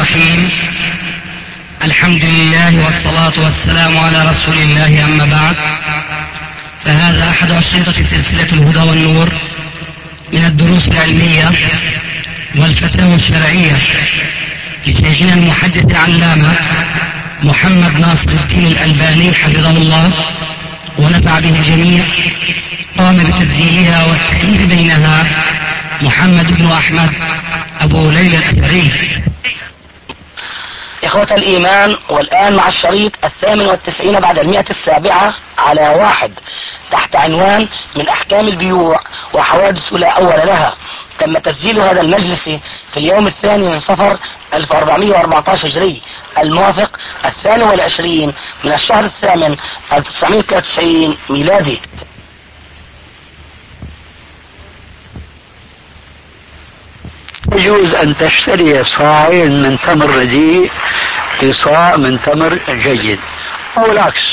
الرحيم. الحمد لله والصلاة والسلام على رسول الله، أما بعد، فهذا أحد أشرطة سلسلة الهدى والنور من الدروس العلمية والفتاوى الشرعية لشيخنا المحدث العلامة محمد ناصر الدين الألباني حفظه الله ونفع به الجميع. قام بتسجيلها والتأليف بينها محمد بن أحمد أبو ليلى الأثري. إخوة الإيمان، والآن مع الشريط 98 بعد 107 على 1 تحت عنوان من أحكام البيوع وحوادث لا أول لها. تم تسجيل هذا المجلس في اليوم 2 من صفر 1414 هجري، الموافق 22 من الشهر 8 1993 ميلادي. يجوز أن تشتري صاعين من تمر رديء لصاع من تمر جيد أو العكس.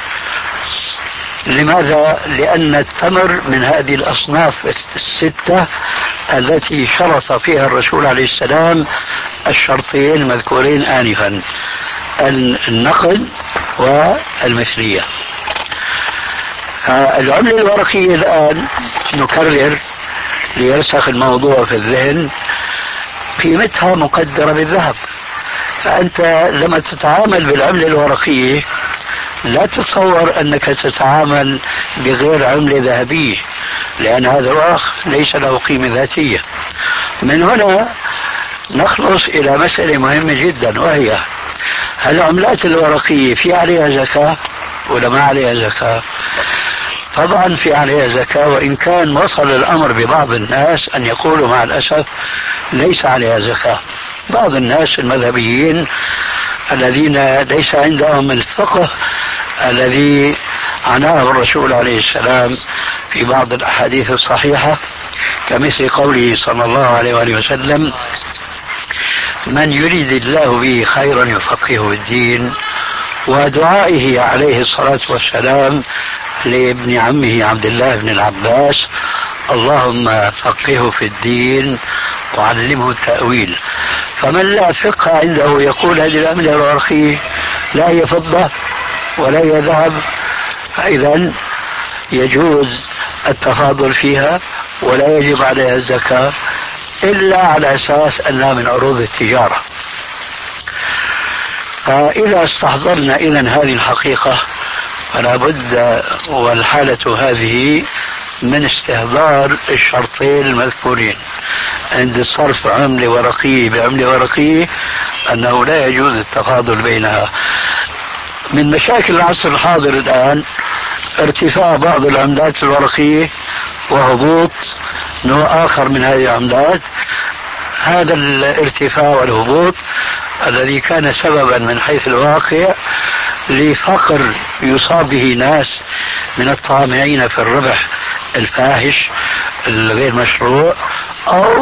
لماذا؟ لأن التمر من هذه الأصناف الستة التي شرط فيها الرسول عليه السلام الشرطين المذكورين آنفا: النقد والمثلية. العملة الورقية الآن نكرر ليرسخ الموضوع في الذهن، قيمتها مقدرة بالذهب. فأنت لما تتعامل بالعملة الورقية لا تتصور أنك تتعامل بغير عملة ذهبية، لأن هذا الورق ليس له قيمة ذاتية. من هنا نخلص إلى مسألة مهمة جدا، وهي: هل العملات الورقية في عليها زكاة ولا ما عليها زكاة؟ طبعا في عليها زكاة، وإن كان وصل الأمر ببعض الناس أن يقولوا مع الأسف ليس عليها زكاة. بعض الناس المذهبيين الذين ليس عندهم الفقه الذي عناه الرسول عليه السلام في بعض الأحاديث الصحيحة، كمثل قوله صلى الله عليه وآله وسلم: من يريد الله به خيرا يفقهه الدين، ودعائه عليه الصلاة والسلام لابن عمه عبد الله بن العباس: اللهم فقهه في الدين وعلمه التأويل. فمن لا فقه عنده يقول هذه العملة الورقية لا هي فضة ولا هي ذهب، فإذا يجوز التفاضل فيها ولا يجب عليها الزكاة إلا على أساس أنها من عروض التجارة. فإذا استحضرنا إذن هذه الحقيقة فلا بد والحالة هذه من استحضار الشرطين المذكورين عند صرف عملة ورقية بعملة ورقية، أنه لا يجوز التفاضل بينها. من مشاكل العصر الحاضر الآن ارتفاع بعض العملات الورقية وهبوط نوع آخر من هذه العملات. هذا الارتفاع والهبوط الذي كان سببا من حيث الواقع لفقر يصاب به ناس من الطامعين في الربح الفاحش الغير مشروع، أو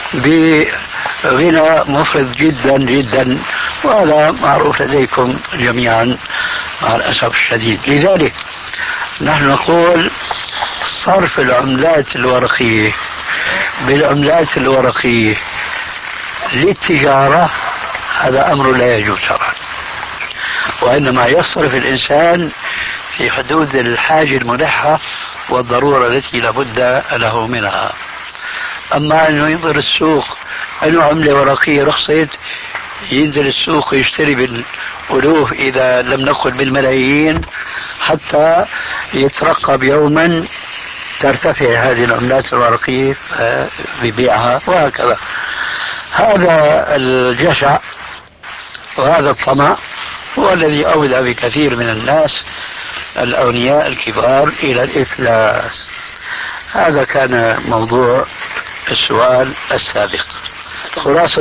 بغنى مفرط جدا جدا، وهذا معروف لديكم جميعا مع الأسف الشديد. لذلك نحن نقول صرف العملات الورقية بالعملات الورقية للتجارة هذا أمر لا يجوز شرعا، وإنما يصرف الإنسان في حدود الحاجة الملحة والضرورة التي لابد له منها. أما أنه ينظر السوق أنه عملة ورقية رخصت، ينزل السوق يشتري بالألوف إذا لم نقل بالملايين حتى يترقب يوما ترتفع هذه العملات الورقية ببيعها، وهكذا. هذا الجشع وهذا الطمع هو الذي أودى بكثير من الناس الأغنياء الكبار إلى الإفلاس. هذا كان موضوع السؤال السابق. خلاصة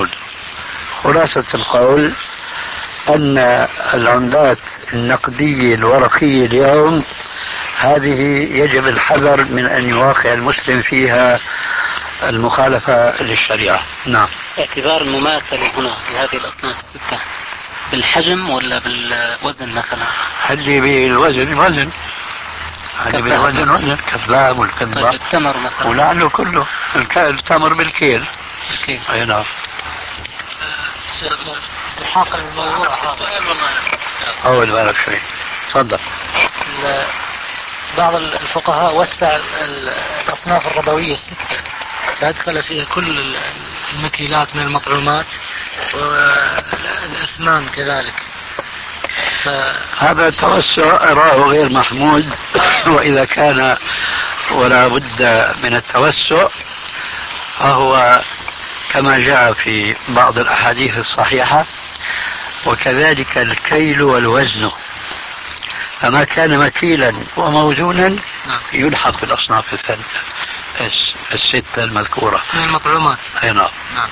القول أن العملات النقدية الورقية اليوم هذه يجب الحذر من أن يواقع المسلم فيها المخالفة للشريعة. نعم. اعتبار المماثلة هنا لهذه الأصناف الستة بالحجم ولا بالوزن مثلا؟ هذه بالوزن وزن، هذه بالوزن وزن، كذاب والكذاب. طيب التمر مثلا؟ ولعله كله التمر بالكيل. بالكيل. أي نعم. الحاق الموضوع أول بالك شوي. تفضل. بعض الفقهاء وسع الأصناف الربوية الستة فأدخل فيها كل المكيلات من المطعومات والأثمان كذلك. هذا توسع أراه غير محمود وإذا كان ولا بد من التوسع فهو كما جاء في بعض الأحاديث الصحيحة وكذلك الكيل والوزن، فما كان مكيلا وموزونا يلحق بالأصناف الستة المذكورة من المطعومات. أي نعم.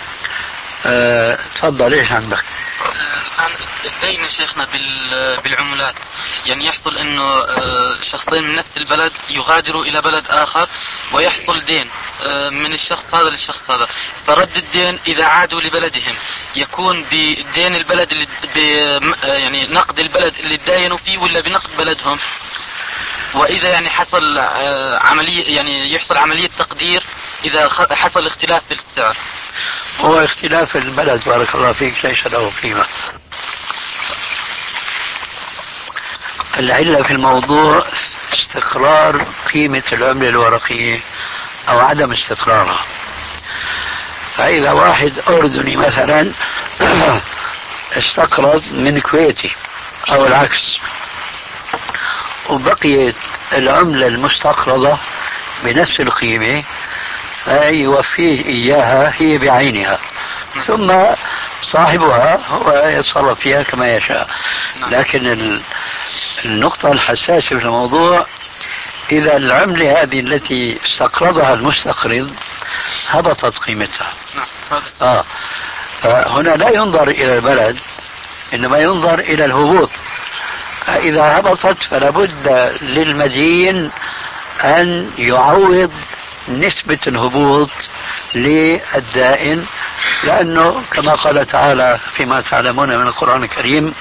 تفضل. ايش عندك؟ الآن الدين شيخنا بالعملات، يعني يحصل انه شخصين من نفس البلد يغادروا الى بلد اخر ويحصل دين من الشخص هذا للشخص هذا، فرد الدين اذا عادوا لبلدهم يكون بدين البلد يعني نقد البلد اللي تداينوا فيه ولا بنقد بلدهم؟ واذا يعني حصل عملية يعني يحصل عملية تقدير اذا حصل اختلاف في السعر. هو اختلاف البلد بارك الله فيك ليس له قيمة. العلة في الموضوع استقرار قيمة العملة الورقية أو عدم استقرارها. فإذا واحد أردني مثلا استقرض من كويتي أو العكس وبقيت العملة المستقرضة بنفس القيمة فيوفيه إياها هي بعينها ثم صاحبها هو يتصرف فيها كما يشاء. لكن النقطة الحساسة في الموضوع إذا العملة هذه التي استقرضها المستقرض هبطت قيمتها فهنا لا ينظر إلى البلد إنما ينظر إلى الهبوط. فإذا هبطت فلا بد للمدين أن يعوض نسبة الهبوط للدائن، لأنه كما قال تعالى فيما تعلمون من القرآن الكريم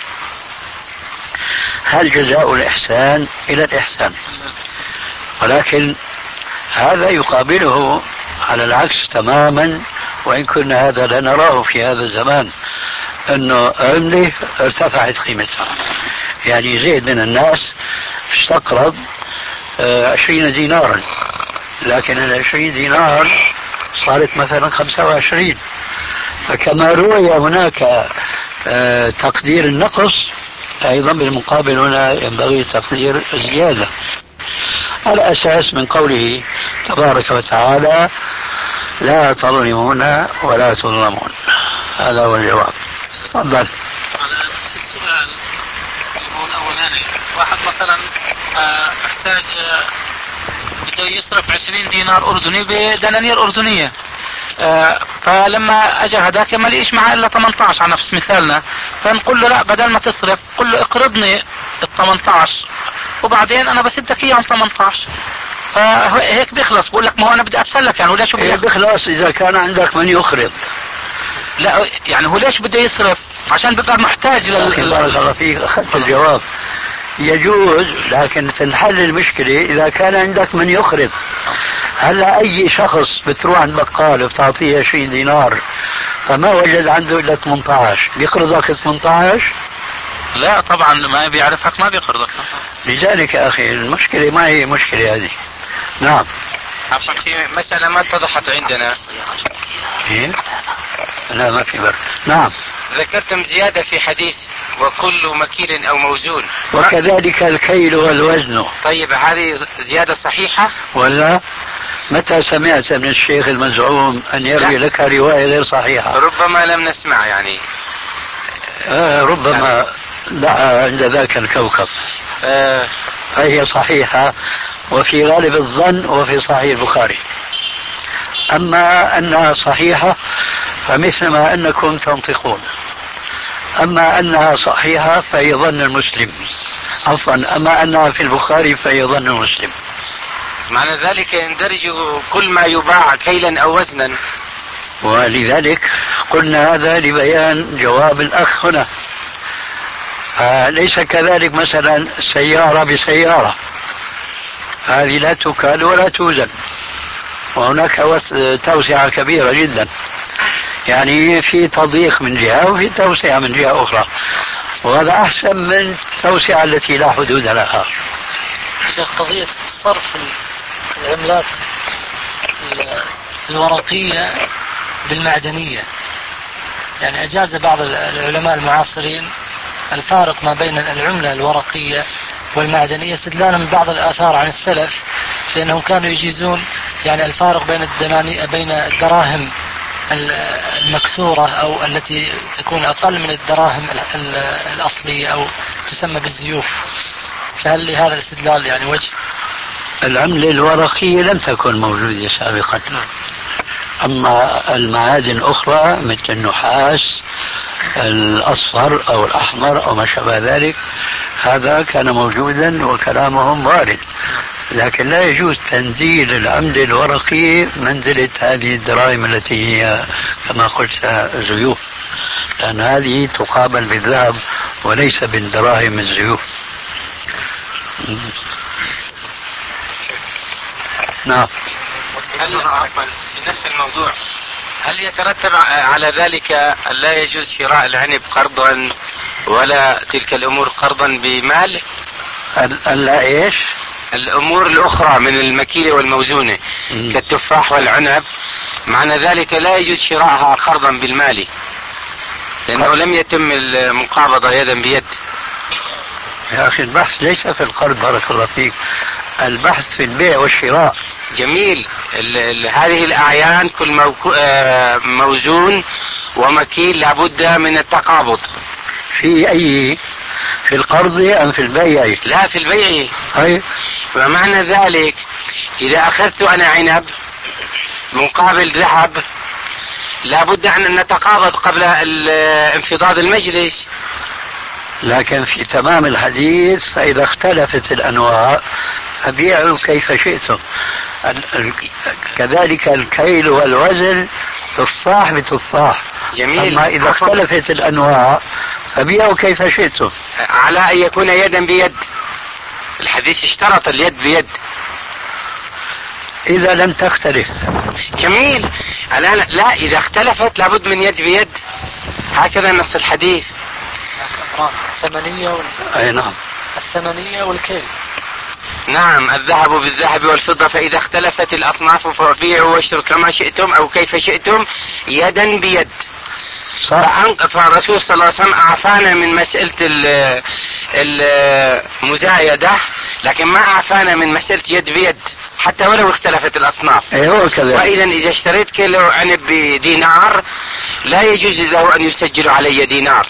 هل جزاء الإحسان إلى الإحسان. ولكن هذا يقابله على العكس تماما، وإن كنا هذا لا نراه في هذا الزمان، أنه عملة ارتفعت قيمتها. يعني زيد من الناس استقرض 20 دينارا، لكن 20 دينار صارت مثلا 25. فكما روي هناك تقدير النقص أيضا بالمقابل هنا ينبغي تقدير الزيادة على أساس من قوله تبارك وتعالى لا تظلمون ولا تظلمون. هذا هو الجواب. تفضل. على نفس السؤال اللي هو الأولاني، واحد مثلا محتاج بده يصرف 20 دينار أردني بدنانير أردنية، فلما اجى هذاك ما لقيش معاه الا 18 على نفس مثالنا، فنقول له لا بدل ما تصرف قل له اقرضني ال 18 وبعدين انا بسدك اياهم 18. فهيك بيخلص. بقول لك ما هو انا بدي اتسلف يعني، وليش بيخلص اذا كان عندك من يقرض. لا يعني هو ليش بده يصرف؟ عشان بيبقى محتاج بارك الله فيك اخذت الجواب. يجوز، لكن تنحل المشكلة إذا كان عندك من يقرض. هلا أي شخص بتروح عند بقال بتعطيه 20 دينار فما وجد عنده إلا 18 بيقرضك 18؟ لا طبعا ما بيعرفك ما بيقرضك. لذلك يا أخي المشكلة ما هي مشكلة هذه. نعم. عشان في مسألة ما اتضحت عندنا. إيه؟ لا ما في برد. نعم. ذكرتم زيادة في حديث وكل مكيل أو موزون، وكذلك الكيل والوزن. طيب هذه زيادة صحيحة ولا متى سمعت من الشيخ المزعوم أن يروي لك رواية غير صحيحة؟ ربما لم نسمع يعني. ربما دعا عند ذاك الكوكب. فهي صحيحة وفي غالب الظن وفي صحيح البخاري. أما أنها صحيحة فمثل ما أنكم تنطقون، أما أنها صحيحة فهي ظن المسلم. عفوا، أما أنها في البخاري فهي ظن المسلم. معنى ذلك يندرج كل ما يباع كيلا أو وزنا. ولذلك قلنا هذا لبيان جواب الأخ هنا. ليس كذلك مثلا سيارة بسيارة، هذه لا تكال ولا توزن، وهناك توسعة كبيرة جدا. يعني في تضييق من جهة وفي توسعة من جهة أخرى، وهذا أحسن من التوسعة التي لا حدود لها. قضية صرف العملات الورقية بالمعدنية، يعني أجاز بعض العلماء المعاصرين الفارق ما بين العملة الورقية والمعدنية استدلالا من بعض الآثار عن السلف لأنهم كانوا يجيزون يعني الفارق بين الدراهم المكسورة أو التي تكون أقل من الدراهم الأصلية أو تسمى بالزيوف. فهل لهذا الاستدلال يعني وجه؟ العملة الورقية لم تكن موجودة سابقا، أما المعادن الأخرى مثل النحاس الأصفر أو الأحمر أو ما شابه ذلك هذا كان موجودا وكلامهم وارد، لكن لا يجوز تنزيل العملة الورقية منزلة هذه الدراهم التي هي كما قلت زيوف، لأن هذه تقابل بالذهب وليس بالدراهم الزيوف. نعم. في نفس الموضوع، هل يترتب على ذلك أن لا يجوز شراء العنب قرضا ولا تلك الأمور قرضا بمال؟ لا إيش؟ الأمور الأخرى من المكيلة والموزونة كالتفاح والعنب، معنى ذلك لا يجوز شراءها قرضا بالمال لأنه لم يتم المقابضة يدا بيد. يا أخي البحث ليس في القرض، بارك الله فيك، البحث في البيع والشراء. جميل. هذه الأعيان كل موزون ومكيل لابد من التقابض. في القرض أم في البيع؟ لا، في البيع. أي. ومعنى ذلك إذا أخذت أنا عنب مقابل ذهب لابد أن نتقابض قبل انفضاض المجلس. لكن في تمام الحديث فإذا اختلفت الأنواع فبيعوا كيف شئتم. كذلك الكيل والوزن تفاح بتفاح. جميل. أما إذا اختلفت الأنواع فبيعوا كيف شئتم على أن يكون يدا بيد. الحديث اشترط اليد بيد. إذا لم تختلف. جميل. الآن لا، إذا اختلفت لابد من يد بيد، هكذا نص الحديث. الثمنية أي نعم. الثمنية والكيل. نعم، الذهب بالذهب والفضة، فإذا اختلفت الأصناف فبيعوا واشتروا كما شئتم أو كيف شئتم يدا بيد. فالرسول صلى الله عليه وسلم أعفانا من مسألة المزايدة، لكن ما أعفانا من مسألة يد بيد حتى ولو اختلفت الأصناف. وإذا إذا اشتريت كيلو عنب بدينار لا يجوز له أن يسجل علي دينار.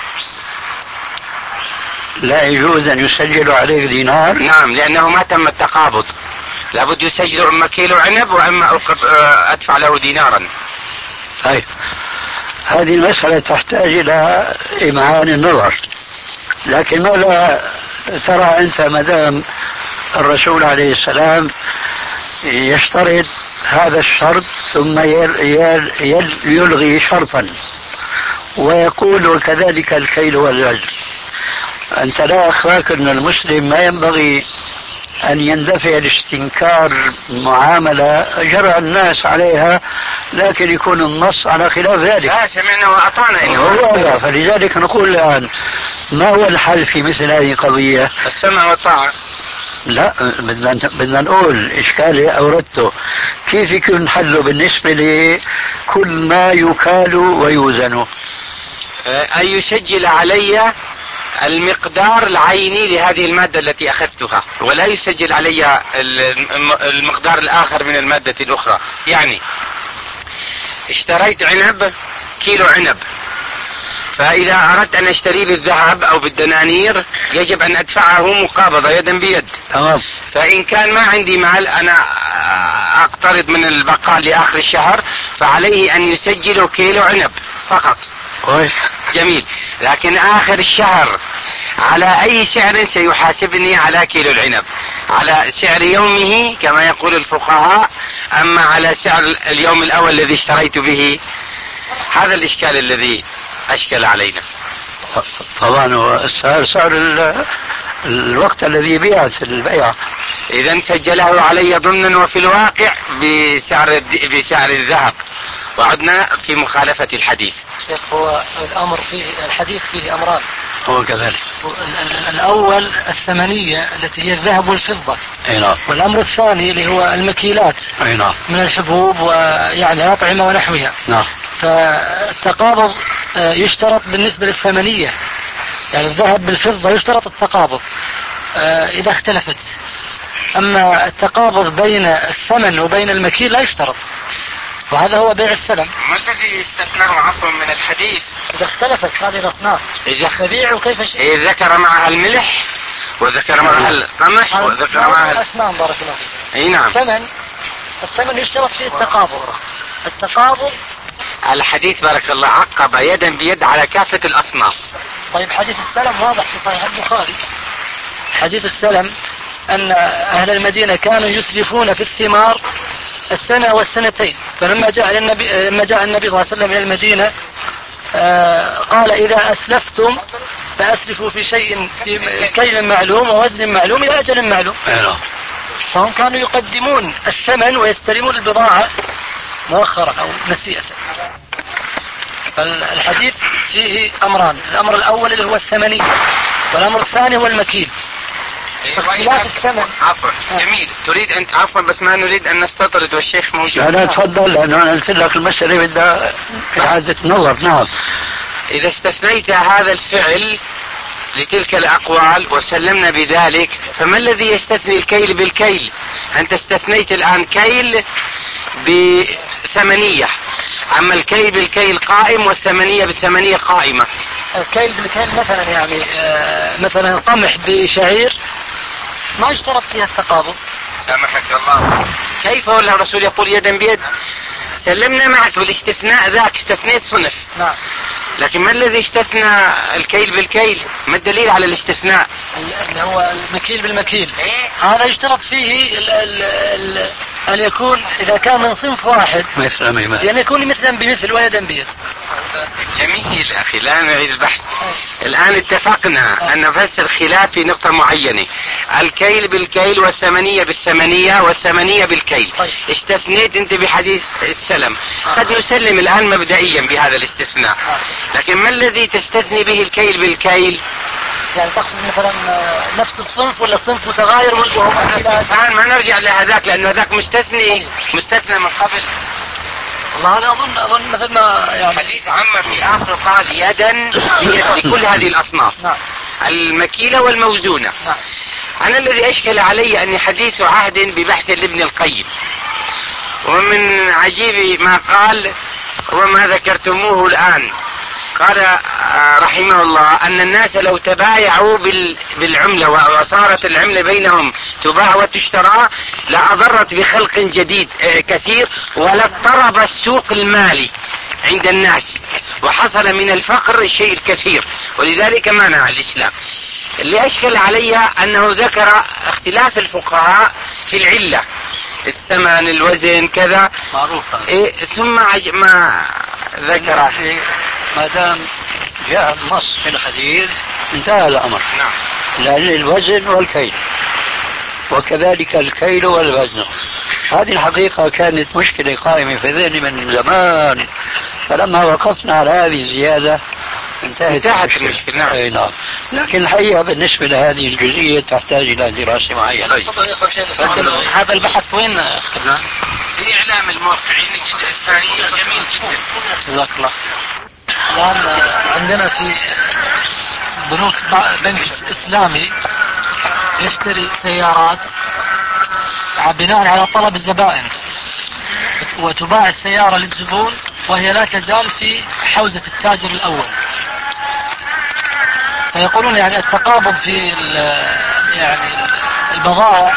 لا يجوز أن يسجل عليك دينار؟ نعم، لأنه ما تم التقابض. لابد يسجل إما كيلو عنب وإما أدفع له دينارا. طيب، هذه المسألة تحتاج إلى إمعان النظر، لكن ماذا ترى أنت مدام الرسول عليه السلام يشترط هذا الشرط ثم يلغي شرطا ويقول وكذلك الكيل والوزن؟ أنت لا أخفاك أن المسلم ما ينبغي أن يندفع لاستنكار معاملة جرى الناس عليها لكن يكون النص على خلاف ذلك. لا، سمعنا وأطعنا. فلذلك نقول الآن ما هو الحل في مثل هذه القضية؟ السمع والطاعة. لا، بدنا نقول إشكالي أوردته كيف يكون حله بالنسبة لكل ما يكال ويوزن؟ أن يسجل علي المقدار العيني لهذه المادة التي أخذتها ولا يسجل علي المقدار الآخر من المادة الأخرى. يعني اشتريت عنب كيلو عنب، فإذا أردت أن أشتري بالذهب أو بالدنانير يجب أن أدفعه مقابضة يدا بيد. تمام. فإن كان ما عندي مال أنا أقترض من البقال لآخر الشهر فعليه أن يسجل كيلو عنب فقط. كويس. جميل. لكن آخر الشهر على أي سعر سيحاسبني على كيلو العنب؟ على سعر يومه كما يقول الفقهاء، أما على سعر اليوم الأول الذي اشتريت به؟ هذا الإشكال الذي أشكل علينا. طبعا سعر الوقت الذي بيعت البيع. إذا سجله علي ضمنا وفي الواقع بسعر الذهب، وعدنا في مخالفة الحديث. شيخ هو الأمر فيه الحديث فيه أمران. هو كذلك. الأول الثمنية التي هي الذهب والفضة. أي نعم. والأمر الثاني اللي هو المكيلات. أي نعم. من الحبوب ويعني الأطعمة ونحوها. نعم. فالتقابض يشترط بالنسبة للثمنية، يعني الذهب بالفضة يشترط التقابض إذا اختلفت. أما التقابض بين الثمن وبين المكيل لا يشترط، وهذا هو بيع السلم. ما الذي استثناه عفوا من الحديث؟ إذا اختلفت هذه الأصناف تبيع كيف شئت. إذا ذكر معها الملح وذكر معها القمح وذكر معها الأثمان بارك الله فيك. أي نعم. الثمن يشترط فيه التقابض. الحديث بارك الله عقب يدا بيد على كافة الأصناف. طيب حديث السلم واضح في صحيح البخاري. حديث السلم أن أهل المدينة كانوا يسلفون في الثمار السنة والسنتين، فلما جاء النبي صلى الله عليه وسلم إلى المدينة قال إذا أسلفتم فأسلفوا في شيء في كيل معلوم ووزن معلوم إلى أجل معلوم. فهم كانوا يقدمون الثمن ويستلمون البضاعة مؤخرة أو نسيئة. فالحديث فيه أمران، الأمر الأول اللي هو الثمني، والأمر الثاني هو المكيل. اختلاف الثمن. عفوا جميل. تريد أنت عفوا بس ما نريد أن نستطرد والشيخ موجود. لا تفضل، لأنه أنا قلت لك المسألة بدها إعادة نظر. نعم. إذا استثنيت هذا الفعل لتلك الأقوال وسلمنا بذلك، فما الذي يستثني الكيل بالكيل؟ أنت استثنيت الآن كيل بثمنية، أما الكيل بالكيل قائم والثمنية بالثمنية قائمة. الكيل بالكيل مثلا يعني مثلا قمح بشعير ما يشترط فيها التقابض. سامحك الله. كيف ولا الرسول يقول يدا بيد؟ سلمنا معك بالاستثناء ذاك، استثنيت صنف. نعم. لكن ما الذي استثنى الكيل بالكيل؟ ما الدليل على الاستثناء؟ اللي هو المكيل بالمكيل. هذا يشترط فيه أن يكون إذا كان من صنف واحد يعني يكون مثلا بمثل ويدا بيد. جميل أخي، لا نعيد البحث. الآن اتفقنا أن نفسر خلاف في نقطة معينة، الكيل بالكيل والثمنية بالثمنية والثمنية بالكيل. استثنيت أنت بحديث السلم، قد نسلم الآن مبدئيا بهذا الاستثناء، لكن ما الذي تستثني به الكيل بالكيل؟ يعني تقصد مثلا نفس الصنف ولا صنف متغاير وهو الآن ما نرجع لهذاك لأنه هذاك مستثني من قبل. والله أنا أظن مثل ما يعني حديث عما في آخر قال يدا بيد كل هذه الأصناف. نعم. المكيلة والموزونة. نعم. أنا الذي أشكل علي أني حديث عهد ببحث لابن القيم، ومن عجيب ما قال وما ذكرتموه الآن، قال رحمه الله أن الناس لو تبايعوا بالعملة وصارت العملة بينهم تباع وتشترى لأضرت بخلق جديد كثير ولاضطرب السوق المالي عند الناس وحصل من الفقر الشيء الكثير، ولذلك منع الإسلام. اللي أشكل علي أنه ذكر اختلاف الفقهاء في العلة، الثمن الوزن كذا معروفة. ثم ما ذكر ما دام جاء النص في الحديث انتهى الأمر. نعم. لأن الوزن والكيل وكذلك الكيل والوزن، هذه الحقيقة كانت مشكلة قائمة في ذهني من زمان، فلما وقفنا على هذه الزيادة انتهت المشكلة. نعم. أي نعم. لكن الحقيقة بالنسبة لهذه الجزئية تحتاج إلى دراسة معينة. هذا البحث وين؟ في إعلام الموقعين الجزء الثاني جميل جدا. جزاك الله. الآن عندنا في بنوك بنك إسلامي يشتري سيارات بناء على طلب الزبائن، وتباع السيارة للزبون وهي لا تزال في حوزة التاجر الأول. فيقولون يعني التقابض في يعني البضائع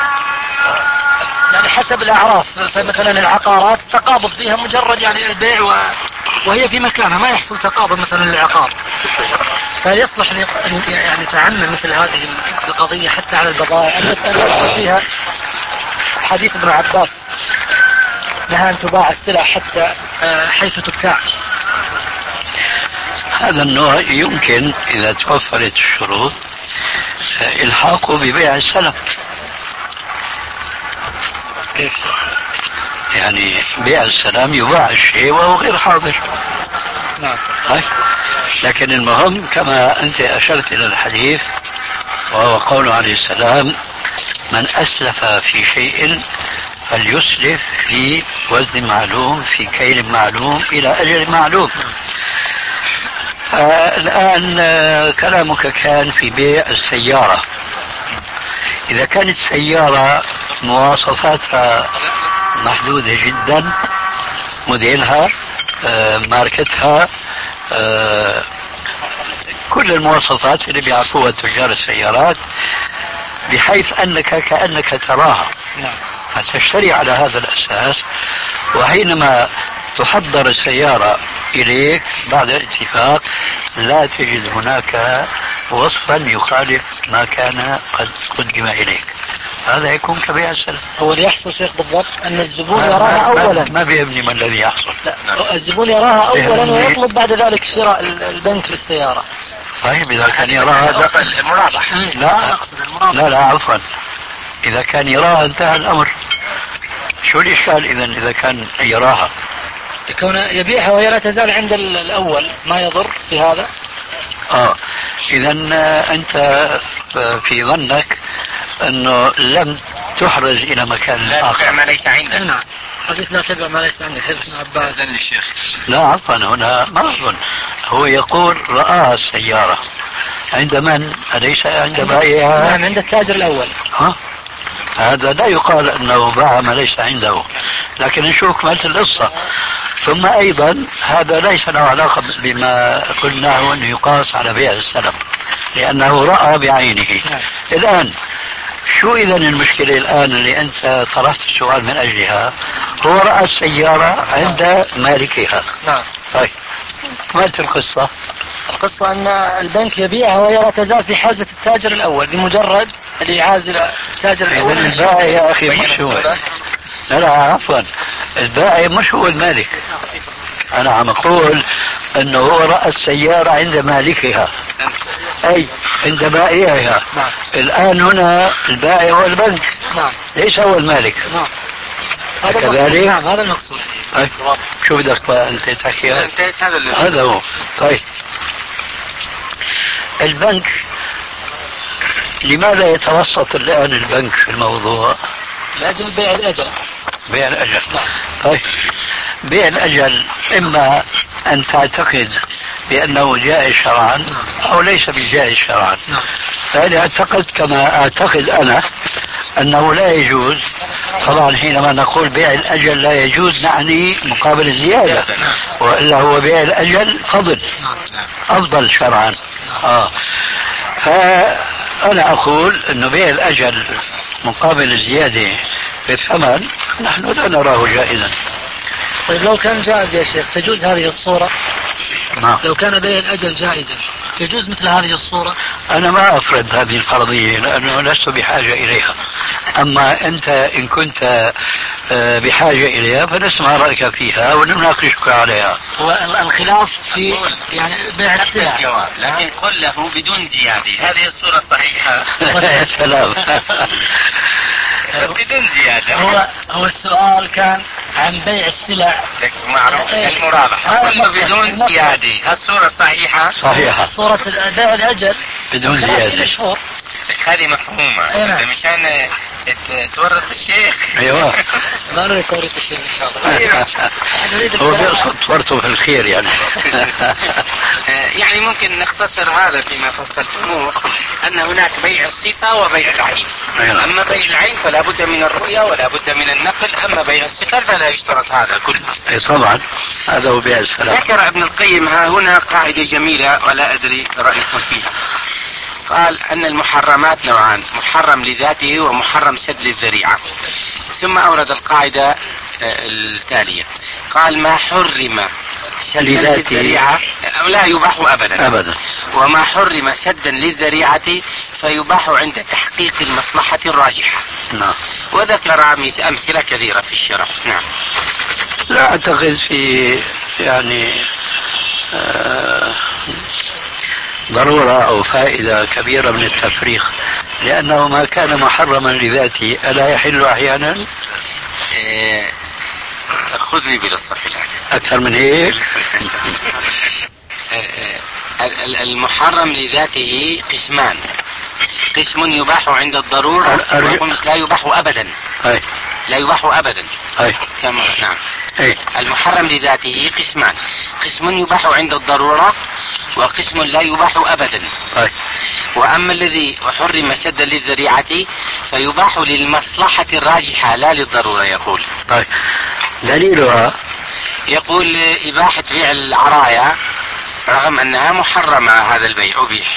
يعني حسب الأعراف، فمثلا العقارات التقابض فيها مجرد يعني البيع وهي في مكانها، ما يحصل تقابض مثلا للعقار. فيصلح أن يعني تعمم مثل هذه القضية حتى على البضائع التي فيها حديث ابن عباس نهى أن تباع السلع حتى حيث تبتاع. هذا النوع يمكن إذا توفرت الشروط إلحاقه ببيع السلم. كيف؟ يعني بيع السلام يباع الشيء وهو غير حاضر. نعم. طيب. لكن المهم كما أنت أشرت إلى الحديث وهو قوله عليه السلام: من أسلف في شيء فليسلف في وزن معلوم في كيل معلوم إلى أجل معلوم. الآن كلامك كان في بيع السيارة. إذا كانت سيارة مواصفاتها محدودة جدا، موديلها ماركتها كل المواصفات اللي بيعرفوها تجار السيارات، بحيث أنك كأنك تراها فتشتري على هذا الأساس، وحينما تحضر السيارة إليك بعد الاتفاق لا تجد هناك وصفا يخالف ما كان قد قدم إليك، هذا يكون كبيع السلف. هو اللي يحصل شيخ بالضبط أن الزبون يراها أولا. ما بيهمني ما الذي يحصل. لا. الزبون يراها أولا ويطلب بعد ذلك شراء البنك للسيارة. طيب إذا كان يراها المرابح. لا أقصد المرابح. لا عفوا، إذا كان يراها انتهى الأمر. شو الإشكال إذا كان يراها؟ يكون يبيعها وهي لا تزال عند الأول، ما يضر في هذا. إذا أنت في ظنك أنه لم تحرز إلى مكان آخر. لا تبيع ما ليس عندك. نعم. حديث لا تبيع ما ليس عندك حديث ابن عباس. لا عفوا، هنا ما أظن. هو يقول رآها السيارة عند من؟ أليس عند بائعها؟ نعم، عند التاجر الأول. هذا لا يقال أنه باع ما ليس عنده، لكن نشوف كمالة القصة. ثم أيضا هذا ليس له علاقة بما قلناه أنه يقاس على بيع السلم، لأنه رأى بعينه. الآن شو إذا المشكلة الآن اللي أنت طرحت السؤال من أجلها؟ هو رأى السيارة عند مالكها. نعم. طيب كمالة القصة أن البنك يبيعها وهي لا تزال في حاجة التاجر الأول، بمجرد اللي يعازل التاجر الأول. إذن البائع يا أخي مش هو. لا عفوا، البائع مش هو المالك. أنا عم أقول أنه هو رأى السيارة عند مالكها، أي عند بائعها. نعم. الآن هنا البائع هو البنك. نعم. ليس هو المالك. نعم. كذلك. نعم، هذا المقصود. طيب شو بدك بقى أنت تحكي؟ هذا هو. طيب البنك لماذا يتوسط الآن البنك في الموضوع؟ لأجل بيع الأجل. بيع الأجل. نعم. طيب بيع الأجل إما أن تعتقد بأنه جائز شرعا أو ليس بجائز شرعا. فأنا أعتقد كما أعتقد أنا أنه لا يجوز. طبعا حينما نقول بيع الأجل لا يجوز نعني مقابل الزيادة، وإلا هو بيع الأجل فضل أفضل شرعا. فأنا أقول أنه بيع الأجل مقابل الزيادة في الثمن نحن لا نراه جائزا. طيب لو كان جائز يا شيخ تجوز هذه الصورة؟ نعم. لو كان بيع الأجل جائزا تجوز مثل هذه الصورة؟ أنا ما أفرض هذه الفرضية لأنه لست بحاجة إليها. أما أنت إن كنت بحاجة إليها فنسمع رأيك فيها ونناقشك عليها. والخلاف في يعني بيع السلع، لكن قل له بدون زيادة هذه الصورة الصحيحة. سلام. بدون زيادة. هو السؤال كان عن بيع السلع معروف المرابحة بدون زيادة. الصورة الصحيحة صحيحة. صورة بيع الأجل بدون زيادة. هذه مفهومة. مشان تورط الشيخ. ايوه. ما نريد تورط الشيخ ان شاء الله. هو بيقصد تورطه في الخير يعني. يعني ممكن نختصر هذا فيما فصلتموه ان هناك بيع الصفة وبيع العين. اما بيع العين فلا بد من الرؤية ولا بد من النقل، اما بيع الصفة فلا يشترط هذا كله. طبعا هذا هو بيع السلام. ذكر ابن القيم ها هنا قاعدة جميلة ولا ادري رأيكم فيها. قال أن المحرمات نوعان: محرم لذاته ومحرم سد للذريعة. ثم أورد القاعدة التالية، قال ما حرم سدا للذريعة لا يباح أبدا، وما حرم سدا للذريعة فيباح عند تحقيق المصلحة الراجحة. نعم. وذكر أمثلة كثيرة في الشرح. نعم. لا أعتقد في يعني ضرورة أو فائدة كبيرة من التفريق، لأنه ما كان محرما لذاته ألا يحل أحيانا؟ خذني بالصف الآن. أكثر من هيك؟ المحرم لذاته قسمان، قسم يباح عند الضرورة وقسم لا يباح أبدا. لا يباح أبدا. كما نعم. المحرم لذاته قسمان، قسم يباح عند الضرورة وقسم لا يباح أبدا. وأما الذي حرم سدا للذريعة فيباح للمصلحة الراجحة لا للضرورة. يقول دليلها يقول إباحة بيع العرايا رغم أنها محرمة، هذا البيع أبيح.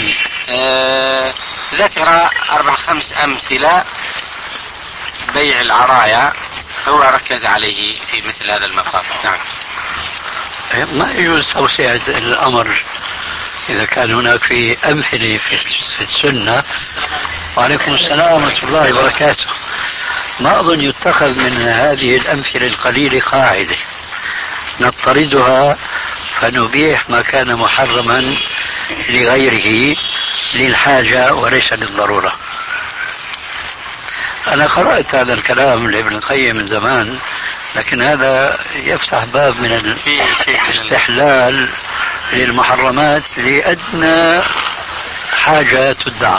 ذكر 4-5 أمثلة بيع العرايا هو ركز عليه في مثل هذا المقام. نعم. ما يجوز توسعة الأمر إذا كان هناك في أمثلة في السنة. وعليكم السلام ورحمة الله وبركاته. ما أظن يتخذ من هذه الأمثلة القليلة قاعدة نضطردها فنبيح ما كان محرما لغيره للحاجة وليس للضرورة. أنا قرأت هذا الكلام لابن القيم من زمان، لكن هذا يفتح باب من الاستحلال للمحرمات لأدنى حاجة تدعى.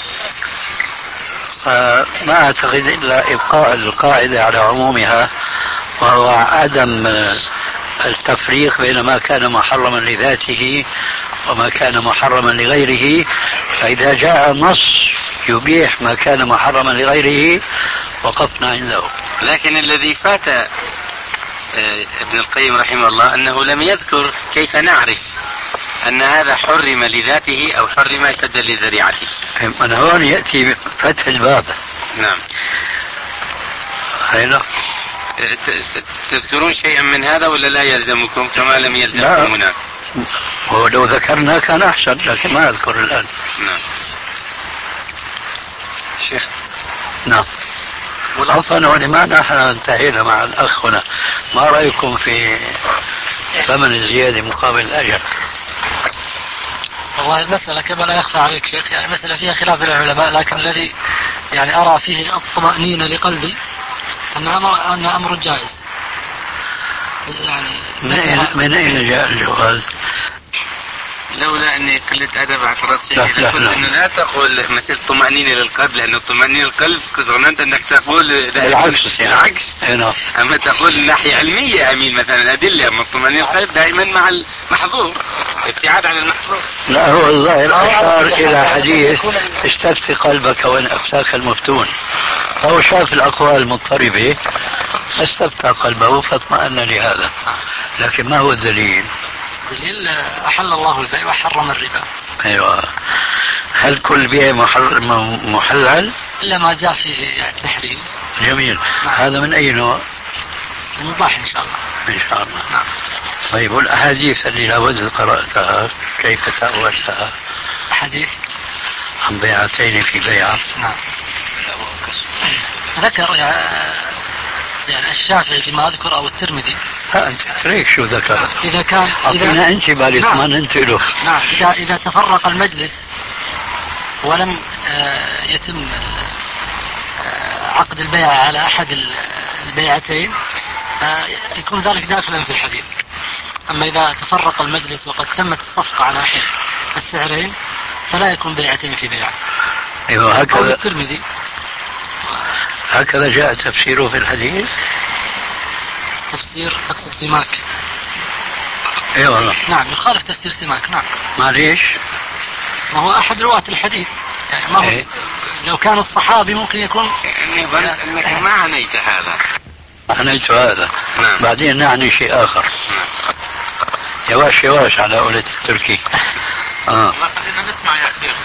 فما أعتقد إلا إبقاء القاعدة على عمومها، وهو عدم التفريق بين ما كان محرما لذاته وما كان محرما لغيره. فإذا جاء نص يبيح ما كان محرما لغيره وقفنا عنده. لكن الذي فات ابن القيم رحمه الله أنه لم يذكر كيف نعرف أن هذا حرم لذاته أو حرم سدا لذريعته. أنا هون يأتي فتح الباب. نعم. هينا تذكرون شيئا من هذا ولا لا يلزمكم كما لم يلزمكم هناك؟ ولو ذكرنا كان أحسن، لكن ما أذكر الآن. نعم. شيخ. نعم. عفوا ولما نحن انتهينا مع الأخ هنا، ما رأيكم في ثمن الزيادة مقابل الأجر؟ والله المسألة كما لا يخفى عليك شيخ، يعني مسألة فيها خلاف العلماء، لكن الذي يعني أرى فيه الطمأنينة لقلبي أن أمر جائز. يعني من أين جاء الجواز؟ لولا اني قلت ادب اعترضت شيخ انه لا تقول مسألة طمأنينة للقلب، لانه طمأنينة للقلب ظننت انك تقول العكس. اما تقول ناحية علمية امين مثلا الادلة، اما طمأنينة القلب دائما مع المحظور، ابتعاد عن المحظور. لا هو الظاهر اشار الى حديث استفتي قلبك وان افتاك المفتون، فهو شاف الاقوال المضطربة استفتى قلبه فاطمأن لهذا. لكن ما هو الدليل؟ دليل أحل الله البيع وحرم الربا. أيوة. هل كل بيع محلل؟ إلا ما جاء فيه التحريم. جميل. هذا من أي نوع؟ المباح إن شاء الله. إن شاء الله. نعم. طيب والأحاديث اللي لابد قرأتها كيف تأولتها؟ أحاديث عن بيعتين في بيعة. نعم. ذكر يعني الشافعي فيما أذكر أو الترمذي. أنت تريك شو ذكر؟ إذا كان أعطينا أنت بالي اطمأننت له. نعم. إذا تفرق المجلس ولم يتم عقد البيع على أحد البيعتين يكون ذلك داخلا في الحديث. أما إذا تفرق المجلس وقد تمت الصفقة على أحد السعرين فلا يكون بيعتين في بيعة. أيوة هكذا. الترمذي هكذا جاء تفسيره في الحديث. تفسير تقصد سماك؟ اي والله. نعم يخالف تفسير سماك. نعم. معليش. ما هو أحد رواة الحديث يعني ما هو لو كان الصحابي ممكن يكون يعني ظننت أنك ما عنيت هذا. عنيت هذا. نعم. بعدين نعني شيء آخر. يواش على قولة التركي. الله خلينا نسمع يا شيخ.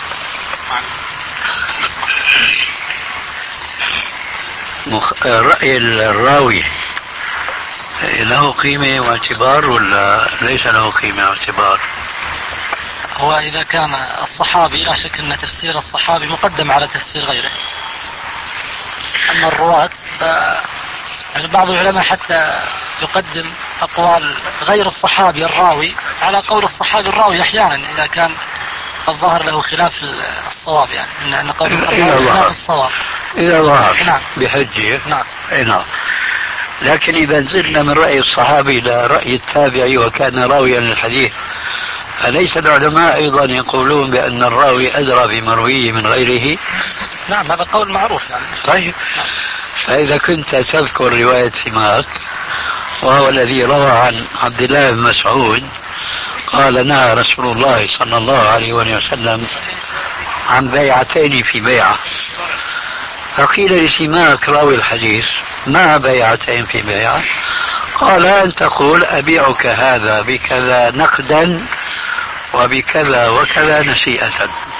رأي الراوي له قيمة واعتبار ولا ليس له قيمة واعتبار؟ هو إذا كان الصحابي لا شك أن تفسير الصحابي مقدم على تفسير غيره. أما الرواة يعني بعض العلماء حتى يقدم أقوال غير الصحابي الراوي على قول الصحابي الراوي أحيانا إذا كان الظاهر له خلاف الصواب، يعني أن قول الراوي خلاف الصواب إذا ظهر. نعم. بحجة. نعم. نعم. لكن إذا نزلنا من رأي الصحابي إلى رأي التابعي وكان راويا للحديث، أليس العلماء أيضا يقولون بأن الراوي أدرى بمرويه من غيره؟ نعم، هذا قول معروف يعني. طيب، فإذا كنت تذكر رواية سماك وهو الذي روى عن عبد الله بن مسعود قال نهى رسول الله صلى الله عليه وسلم عن بيعتين في بيعة، فقيل لسماك راوي الحديث ما بيعتين في بيعة؟ قال أن تقول أبيعك هذا بكذا نقدا وبكذا وكذا نسيئة.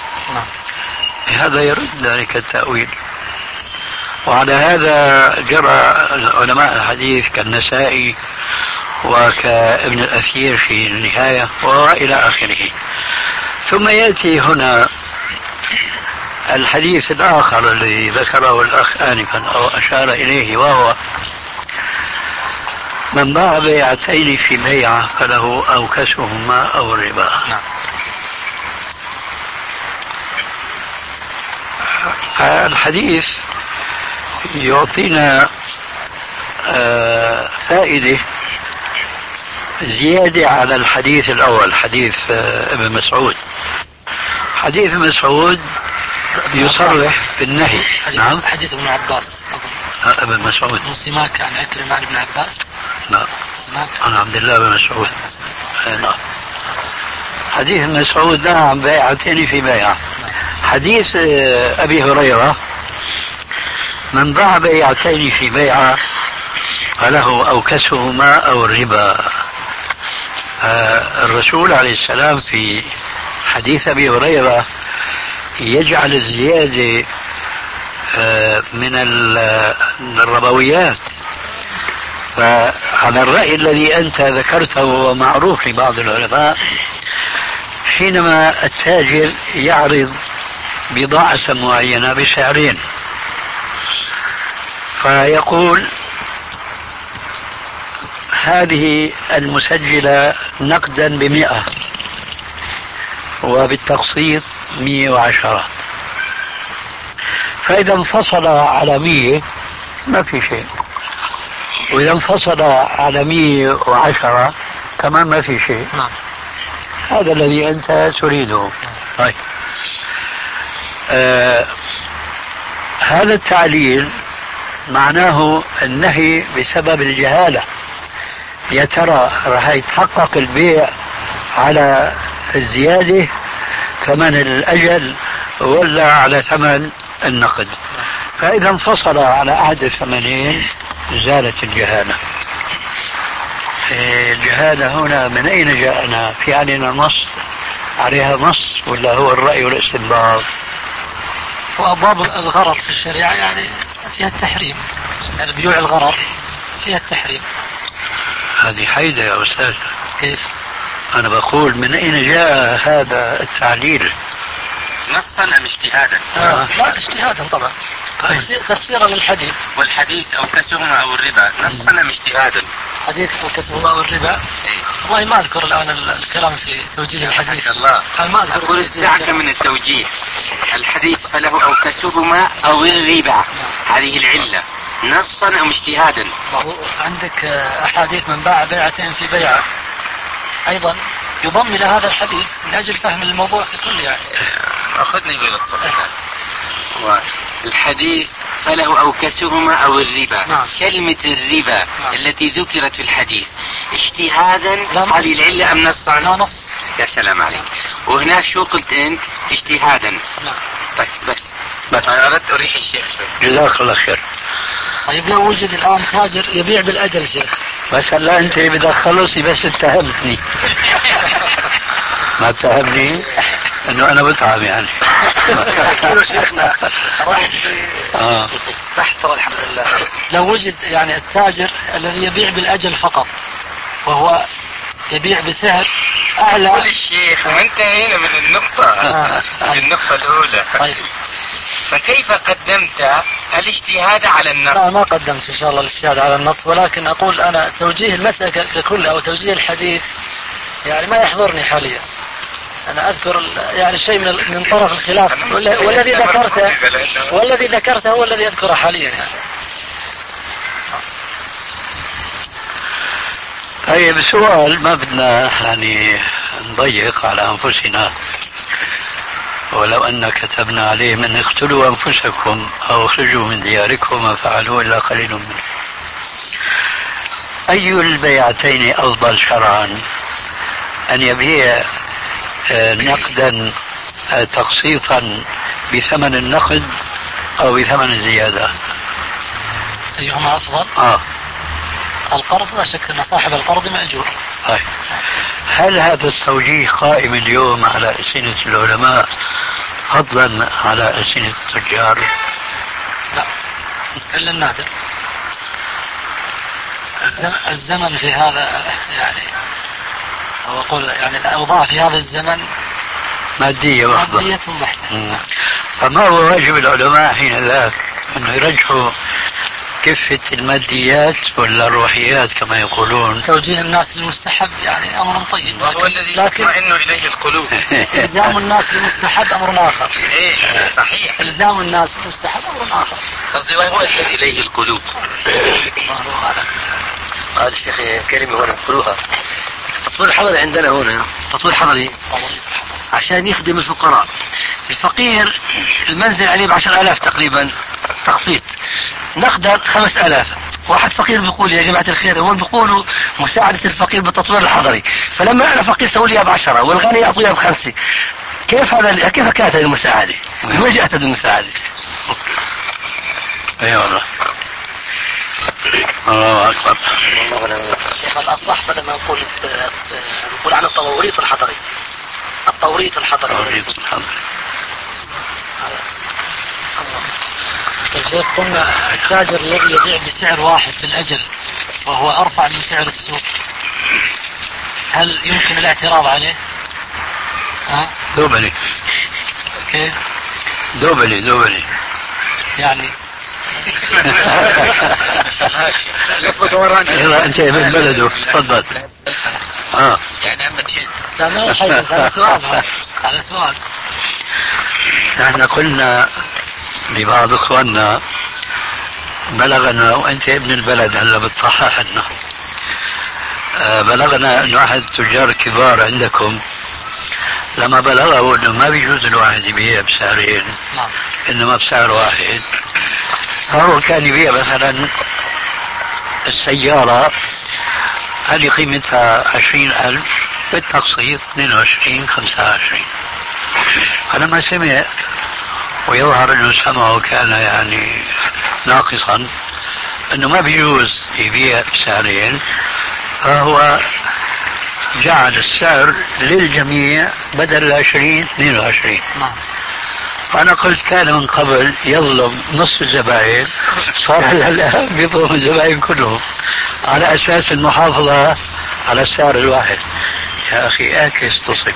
هذا يرد ذلك التأويل. وعلى هذا جرى علماء الحديث كالنسائي وكابن الأثير في النهاية وإلى آخره. ثم يأتي هنا الحديث الآخر الذي ذكره الأخ آنفا أو أشار إليه، وهو من باع بيعتين في بيعة فله أوكسهما أو الربا. الحديث يعطينا فائدة زيادة على الحديث الأول، حديث ابن مسعود. حديث ابن مسعود يصرح بالنهي. نعم، حديث ابن عباس ابن مسعود سماك عن عكرمة عن ابن عباس. لا، سماك عن عبد الله بن مسعود. نعم، حديث ابن مسعود ده عن بيعتين في بيعة. حديث أبي هريرة من باع بيعتين في بيعة فله أوكسهما أو الربا. الرسول عليه السلام في حديث أبي هريرة يجعل الزيادة من الربويات. فعلى الرأي الذي أنت ذكرته ومعروف لبعض العلماء، حينما التاجر يعرض بضاعة معينة بسعرين فيقول هذه المسجلة نقدا ب100 وبالتقسيط 110، فإذا انفصل على 100 ما في شيء، وإذا انفصل على 110 كمان ما في شيء. هذا الذي أنت تريده. طيب، هذا التعليل معناه النهي بسبب الجهالة. يا ترى راح يتحقق البيع على الزيادة ثمن الأجل ولا على ثمن النقد؟ فإذا انفصل على أحد الثمنين زالت الجهالة. الجهالة هنا من أين جاءنا؟ في علينا نص عليها نص ولا هو الرأي والاستنباط؟ وأبواب الغرر في الشريعة يعني فيها التحريم، يعني بيوع الغرر فيها التحريم. هذه حيدة يا أستاذ. كيف؟ أنا بقول من أين جاء هذا التعليل؟ نصا أم اجتهادا؟ لا، اجتهادا طبعا. تفسيرا للحديث. والحديث أو كسرهما أو الربا نصا أم اجتهادا؟ حديث أو كسرهما أو الربا. والله ما أذكر الآن الكلام في توجيه الحديث. الله. ما أذكر. أقول دعك من التوجيه. الحديث فله أو كسرهما أو الربا، هذه العلة نصا أم اجتهادا؟ عندك أحاديث من باع بيعتين في بيعة أيضا يضم إلى هذا الحديث من أجل فهم الموضوع ككل يعني. أخذني بالصفحة. الحديث فله أو كسرهما أو الربا. كلمة الربا التي ذكرت في الحديث اجتهادا هذه العلة أم نصا؟ لا، نص. يا سلام عليك. وهناك شو قلت أنت؟ اجتهادا. طيب بس أنا أردت أريح الشيخ شوي. جزاك الله خير. طيب لو وجد الآن تاجر يبيع بالأجل شيخ، بس هلا أنت بدك تخلصني بس اتهمتني. ما اتهمني انه انا بتعب يعني. شيخنا تحت والحمد لله. لو وجد يعني التاجر الذي يبيع بالأجل فقط وهو يبيع بسعر أعلى. قول الشيخ وانتهينا من النقطة الأولى. طيب. فكيف قدمت الاجتهاد على النص؟ لا، ما قدمت إن شاء الله الاجتهاد على النص، ولكن أقول أنا توجيه المسألة ككل أو توجيه الحديث يعني ما يحضرني حاليا. أنا أذكر يعني شيء من طرف الخلاف والذي ذكرته هو الذي أذكره حاليا يعني. طيب سؤال، ما بدنا يعني نضيق على أنفسنا، ولو أن كتبنا عليهم أن اقتلوا أنفسكم أو اخرجوا من دياركم ما فعلوا إلا قليل منهم. أي البيعتين أفضل شرعا؟ أن يبيع نقدا تقسيطا بثمن النقد أو بثمن الزيادة؟ أيهما أفضل؟ القرض لا شك أن صاحب القرض مأجور. هل هذا التوجيه قائم اليوم على ألسنة العلماء فضلا على ألسنة التجار؟ لا، إلا النادر. الزمن في هذا يعني، أو أقول يعني الأوضاع في هذا الزمن مادية بحتة. فما هو واجب العلماء حين ذاك؟ أنه يرجحوا كفة الماديات ولا الروحيات كما يقولون؟ توجيه الناس للمستحب يعني أمر طيب، وهو الذي تطمئن إليه القلوب. إلزام الناس بالمستحب أمر آخر. صحيح، إلزام الناس بالمستحب أمر آخر. قصدي وهو الذي إليه القلوب. قال الشيخ كلمة هنا نقولوها. التطوير الحضري عندنا هنا تطوير حضري عشان يخدم الفقراء. الفقير المنزل عليه ب10,000 تقريبا تقسيط، نقدر 5,000. واحد فقير بيقول يا جماعة الخير، هو بيقولوا مساعدة الفقير بالتطوير الحضري، فلما أنا فقير سوي لي ب10 والغني يعطيها ب5. كيف هذا؟ كيف كانت هذه المساعدة؟ من وين جاءت هذه المساعدة؟ اي والله. الله اكبر. شيخ الأصح بدل ما نقول عن التوريط الحضري. التوريط الحضري. الشيخ قلنا التاجر الذي يبيع بسعر واحد في الأجل وهو أرفع من سعر السوق، هل يمكن الاعتراض عليه؟ دوبلي. كيف؟ دوبلي يعني يلا انت من بلده تفضل. يعني عم بتهد. لا ما يحيز، هذا سؤال. هذا سؤال. نحن قلنا لبعض اخواننا بلغنا، وانت ابن البلد هلا بتصحح لنا، بلغنا انه احد التجار الكبار عندكم لما بلغه انه ما بيجوز الواحد يبيع بسعرين انما بسعر واحد، فهو كان يبيع مثلا السيارة هذه قيمتها 20,000 بالتقسيط 22 25. فلما سمع، ويظهر انه سمعه كان يعني ناقصا، انه ما بيجوز يبيع بسعرين، فهو جعل السعر للجميع بدل 20 22. فأنا قلت كان من قبل يظلم نصف الزبائن، صار الآن بيظلم الزبائن كلهم على أساس المحافظة على السعر الواحد. يا أخي اعكس تصب.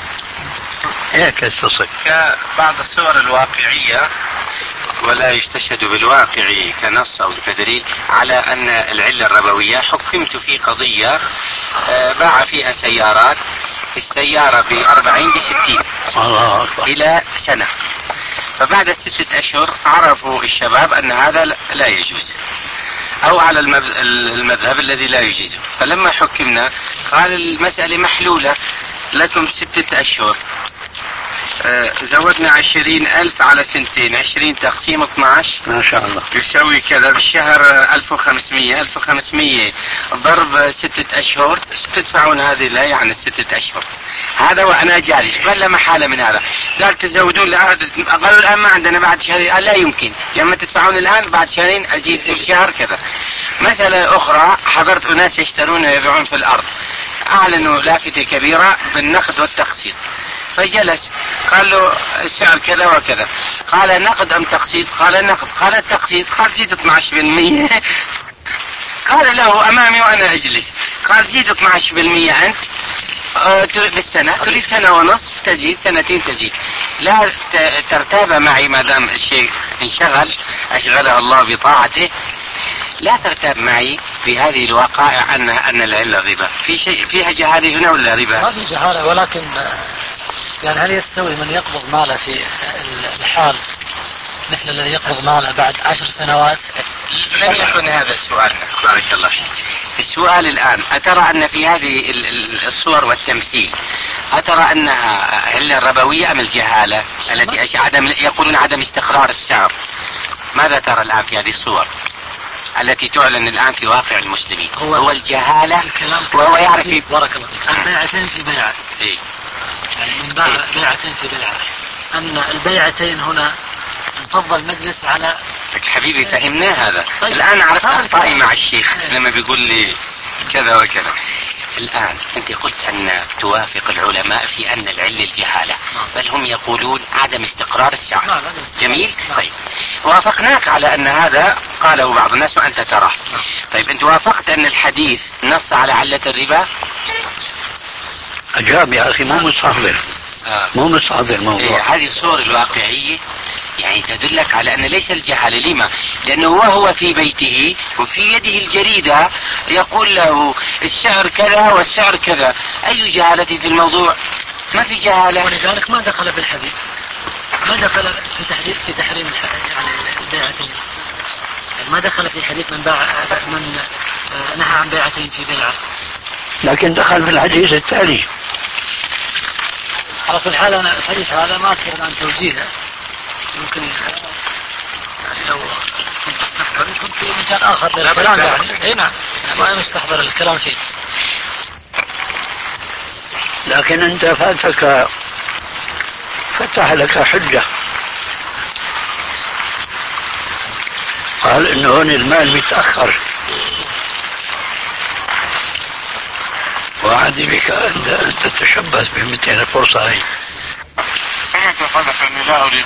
كبعض الصور الواقعية، ولا يستشهد بالواقع كنص أو كدليل على أن العلة الربوية. حكمت في قضية باع فيها سيارات، السيارة ب40 ب60 إلى سنة، فبعد 6 أشهر عرفوا الشباب أن هذا لا يجوز، أو على المذهب الذي لا يجوزه. فلما حكمنا قال المسألة محلولة، لكم 6 أشهر، زودنا 20,000 على 2 20 تقسيم 12 ما شاء الله يساوي كذا بالشهر 1500 ضرب 6 أشهر تدفعون هذه لا يعني 6 أشهر. هذا وأنا جالس، قال لا محالة من هذا. قال تزودون لأحد، قالوا الآن ما عندنا بعد شهرين، قال لا يمكن، يا اما تدفعون الآن بعد شهرين أزيد كل شهر كذا. مسألة أخرى، حضرت أناس يشترون ويبيعون في الأرض، أعلنوا لافتة كبيرة بالنقد والتقسيط، فجلس قال له السعر كذا وكذا، قال نقد أم تقسيط؟ قال نقد. قال التقسيط؟ قال زيد 12%. قال له أمامي وأنا أجلس، قال زيد 12% أنت بالسنة، تريد 1.5 سنة تزيد، 2 سنين تزيد، لا ترتاب معي ما دام الشيء انشغل أشغله الله بطاعته، لا ترتاب معي في هذه الوقائع أن العلة ربا. في شيء فيها جهالة هنا ولا ربا؟ ما في جهالة، ولكن يعني هل يستوي من يقبض ماله في الحال مثل الذي يقبض ماله بعد 10 سنوات؟ لم يكن هذا السؤال. بارك الله فيك. السؤال الآن، أترى أن في هذه الصور والتمثيل أترى أنها علة ربوية أم الجهالة التي يقولون عدم استقرار الشعر؟ ماذا ترى الآن في هذه الصور التي تعلن الآن في واقع المسلمين؟ هو الجهالة، وهو يعرف بارك الله فيك البيعتين في بيعة، يعني من بيعتين في بيعة، أن البيعتين هنا انفض المجلس على حبيبي فهمنا هذا. الآن عرفت أخطائي مع الشيخ لما بيقول لي كذا وكذا. الآن أنت قلت أن توافق العلماء في أن العلة الجهالة، بل هم يقولون عدم استقرار الشعر. جميل. طيب وافقناك على أن هذا قاله بعض الناس وأنت تراه. طيب أنت وافقت أن الحديث نص على علة الربا؟ أجاب يا أخي، مو مستحضر مو مستحضر الموضوع. هذه الصور الواقعية يعني تدلك على أن ليس الجهالة. لما؟ لأنه وهو في بيته وفي يده الجريدة يقول له الشعر كذا والشعر كذا. أي جهالة في الموضوع؟ ما في جهالة. ولذلك ما دخل بالحديث، ما دخل في تحريم يعني البيعتين، يعني ما دخل في حديث من نهى عن بيعتين في بيعة، لكن دخل في الحديث التالي. على كل حال أنا الحديث هذا ما أذكر الآن توجيهه، ممكن يعني لو كنت استحضر يكون في مكان آخر للكلام يعني. اي نعم، ما يستحضر الكلام فيه. لكن أنت فتح لك حجة، قال إنه هون المال متأخر، وعادي بك أن تتشبث بمثل الفرصة هي. سمعت قولك أني لا أريد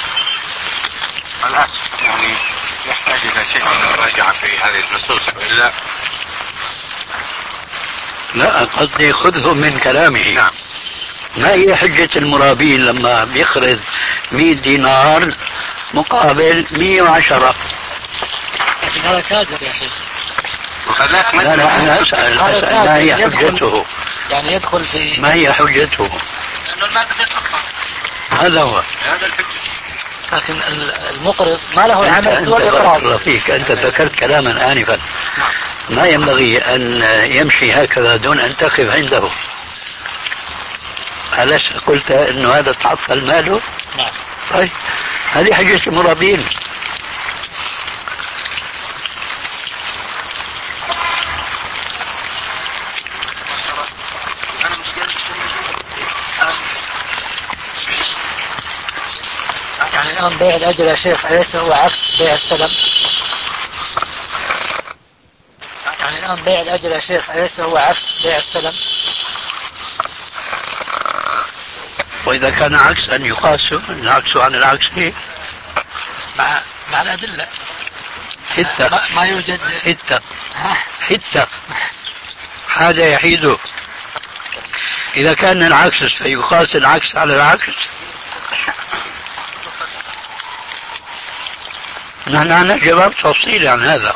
الآن يعني يحتاج إلى شيء من المراجعة في هذه النصوص وإلا لا، قصدي خذه من كلامه. نعم. ما هي حجة المرابين لما بيقرض 100 دينار مقابل 110؟ لكن هذا تاجر يا شيخ. وخذاك لا أنا أسأل ما هي حجته؟ يعني يدخل في ما هي حجته؟ لأنه المال بيتأخر. هذا هو. هذا الحجة. لكن المقرض ما له عمل سوى الإقراض. أنت ذكرت كلاما آنفا ما ينبغي أن يمشي هكذا دون أن تقف عنده. ألست قلت أنه هذا تعطل ماله؟ نعم. طيب هذه حجة المرابين. يعني الآن بيع الأجر يا شيخ أليس هو عكس بيع السلم؟ يعني الآن بيع الأجر يا شيخ أليس هو عكس بيع السلم؟ وإذا كان عكس أن يقاس العكس عن العكس مع الأدلة. حتى ما يوجد حتى هذا يحيده. إذا كان العكس فيقاس العكس على العكس. نحن عندنا جواب تفصيلي عن هذا.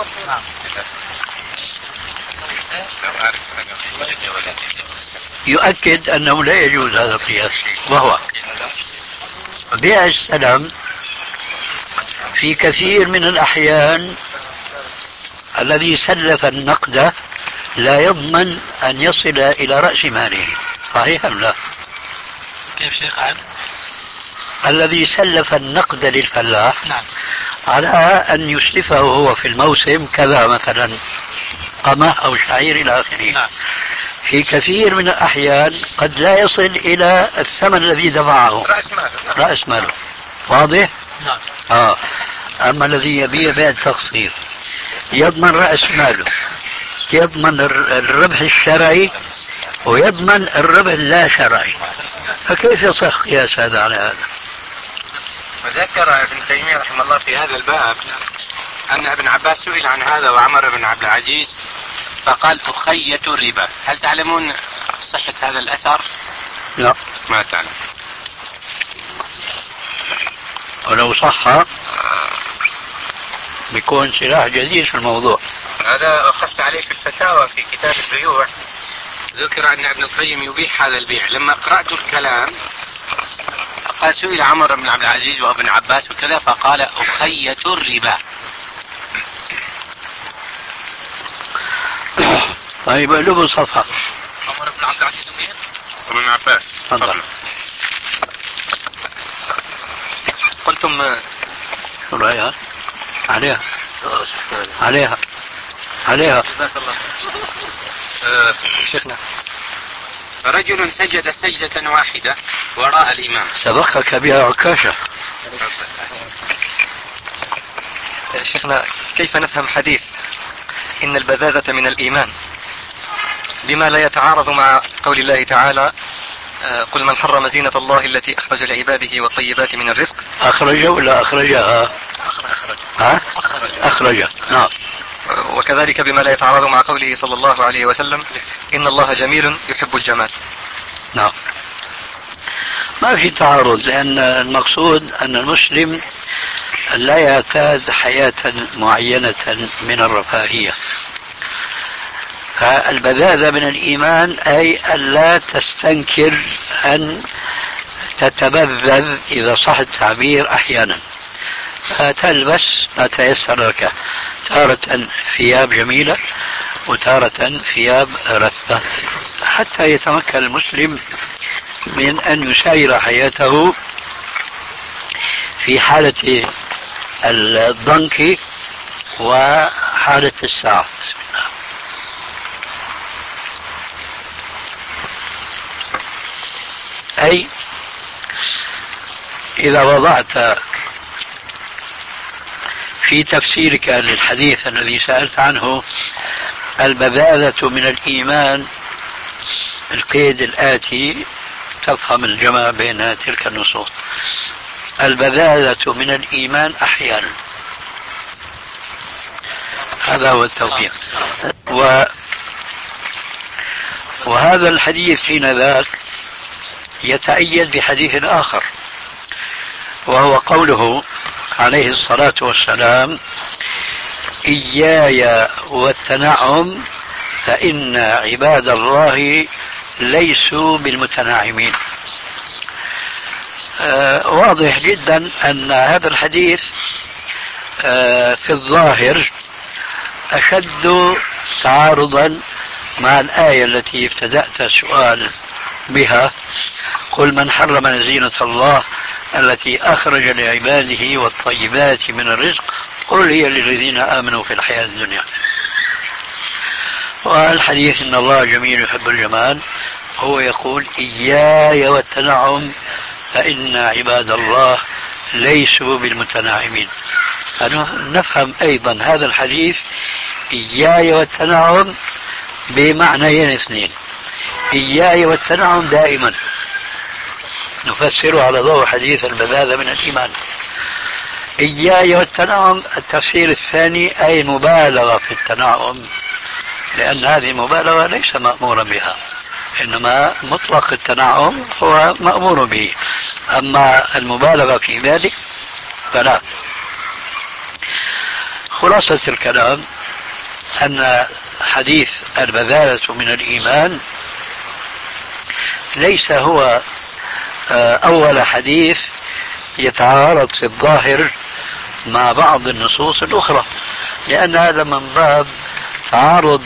يؤكد أنه لا يجوز هذا القياس، وهو بيع السلم في كثير من الأحيان الذي سلف النقد لا يضمن أن يصل إلى رأس ماله. صحيح أم لا؟ كيف شيخ عبد؟ الذي سلف النقد للفلاح نعم. على أن يسلفه هو في الموسم كذا مثلا قمح أو شعير إلى آخره. نعم. في كثير من الأحيان قد لا يصل إلى الثمن الذي دفعه رأس ماله. واضح؟ نعم. أما الذي يبيع بيع التقسيط يضمن رأس ماله، يضمن الربح الشرعي ويضمن الربح اللا شرعي، فكيف يصح قياس هذا على هذا؟ وذكر ابن تيمية رحمه الله في هذا الباب أن ابن عباس سئل عن هذا وعمر بن عبد العزيز فقال أخية الربا. هل تعلمون صحة هذا الأثر؟ لا ما تعلم. ولو صح بيكون سلاح جديد في الموضوع. هذا أخذت عليه في الفتاوى في كتاب البيوع، ذكر أن ابن القيم يبيح هذا البيع. لما قرأت الكلام قال سئل عمر بن عبد العزيز وابن عباس وكذا فقال أخية الربا. طيب له صفحة. عمر بن عبد العزيز منين؟ ومن عباس. تفضل. قلتم شو رأيها؟ عليها جزاك الله شيخنا. رجل سجد سجدة واحدة وراء الإمام. سبقك بها عكاشة. شيخنا كيف نفهم حديث إن البذاذة من الإيمان بما لا يتعارض مع قول الله تعالى قل من حرم زينة الله التي أخرج لعباده والطيبات من الرزق؟ أخرج ولا أخرجها؟ أخرج. نعم. وكذلك بما لا يتعارض مع قوله صلى الله عليه وسلم إن الله جميل يحب الجمال. نعم. ما في تعارض، لأن المقصود أن المسلم لا يعتاد حياة معينة من الرفاهية. فالبذاذة من الإيمان أي ألا تستنكر أن تتبذذ إذا صح التعبير أحيانا، فتلبس ما تيسر لك، تارة ثياب جميلة وتارة ثياب رثة، حتى يتمكن المسلم من أن يساير حياته في حالة الضنك وحالة السعة. بسم الله. أي إذا وضعت في تفسيرك للحديث الذي سألت عنه البذاذة من الإيمان القيد الآتي، تفهم الجمع بين تلك النصوص. البذاذة من الإيمان أحيانا، هذا هو التوفيق. وهذا الحديث حين ذاك يتأيد بحديث آخر، وهو قوله عليه الصلاة والسلام إياي والتنعم فإن عباد الله ليسوا بالمتناعمين. واضح جدا أن هذا الحديث في الظاهر أشد تعارضا مع الآية التي ابتدأت السؤال بها قل من حرم زينة الله التي أخرج لعباده والطيبات من الرزق قل هي للذين آمنوا في الحياة الدنيا. والحديث إن الله جميل يحب الجمال هو يقول إياي والتنعم فإن عباد الله ليسوا بالمتناعمين. نفهم أيضا هذا الحديث إياي والتنعم بمعنيين اثنين. إياي والتنعم دائما نفسره على ضوء حديث البذاذة من الإيمان. إياي والتنعم التفسير الثاني أي مبالغة في التنعم، لأن هذه المبالغة ليس مأمورا بها، إنما مطلق التنعم هو مأمور به، أما المبالغة في ذلك فلا. خلاصة الكلام أن حديث البذاذة من الإيمان ليس هو أول حديث يتعارض في الظاهر مع بعض النصوص الأخرى، لأن هذا من باب تعارض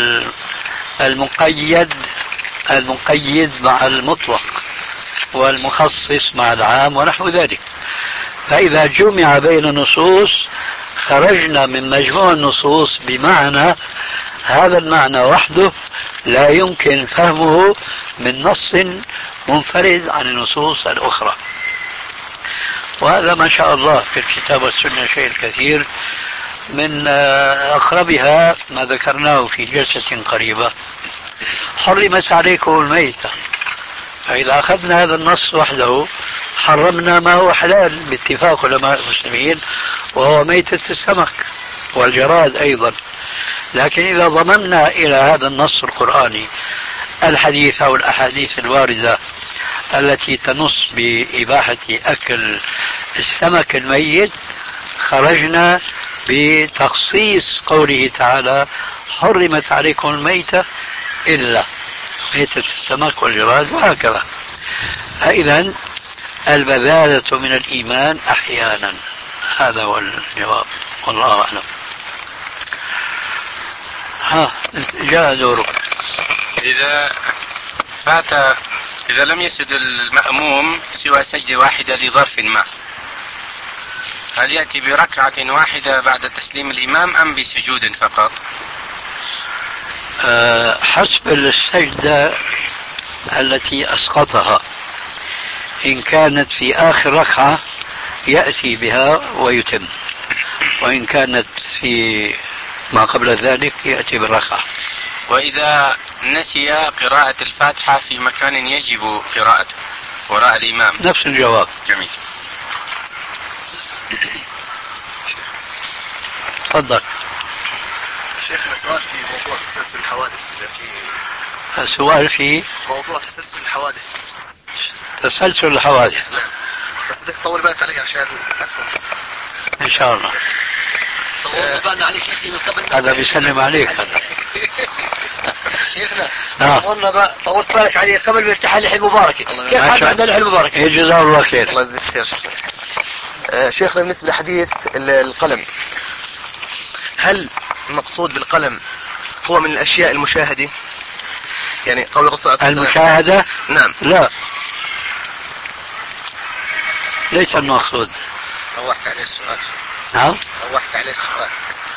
المقيد مع المطلق والمخصص مع العام ونحو ذلك. فإذا جمع بين النصوص خرجنا من مجموع النصوص بمعنى، هذا المعنى وحده لا يمكن فهمه من نص منفرد عن النصوص الأخرى. وهذا ما شاء الله في الكتاب والسنة شيء كثير، من أقربها ما ذكرناه في جلسة قريبة حرمت عليكم الميتة. فإذا أخذنا هذا النص وحده حرمنا ما هو حلال باتفاق علماء المسلمين، وهو ميتة السمك والجراد أيضا. لكن إذا ضممنا إلى هذا النص القرآني الحديث أو الأحاديث الواردة التي تنص بإباحة أكل السمك الميت، خرجنا بتخصيص قوله تعالى حرمت عليكم الميتة إلا ميتة السمك والجراد وهكذا. فإذا البذاذة من الإيمان أحيانا، هذا هو الجواب والله أعلم. ها جاء دورك. إذا لم يسجد المأموم سوى سجدة واحدة لظرف ما، هل يأتي بركعة واحدة بعد تسليم الإمام أم بسجود فقط؟ حسب السجدة التي أسقطها، إن كانت في آخر ركعة يأتي بها ويتم، وإن كانت في ما قبل ذلك يأتي بالركعة. وإذا نسي قراءة الفاتحة في مكان يجب قراءته وراء الإمام؟ نفس الجواب. جميل. تفضل. شيخنا سؤال في موضوع تسلسل الحوادث، إذا في سؤال في موضوع تسلسل الحوادث. تسلسل الحوادث. نعم. بس بدك تطول بالك علي عشان أفهم. إن شاء الله. طول بالنا عليك شيء من قبل. هذا بيسلم عليك هذا. شيخنا أمرنا بقى طولت بالك عليه قبل ما يفتح اللحية المباركة. كيف حد عندنا اللحية المباركة؟ جزاه الله خير. الله يجزيك خير شيخنا. شيخنا بالنسبة لحديث القلم، هل المقصود بالقلم هو من الأشياء المشاهدة؟ يعني قول الرسول عليه الصلاة والسلام المشاهدة؟ نعم. لا، ليس المقصود. روحت عليه السؤال. نعم. روحت عليه السؤال.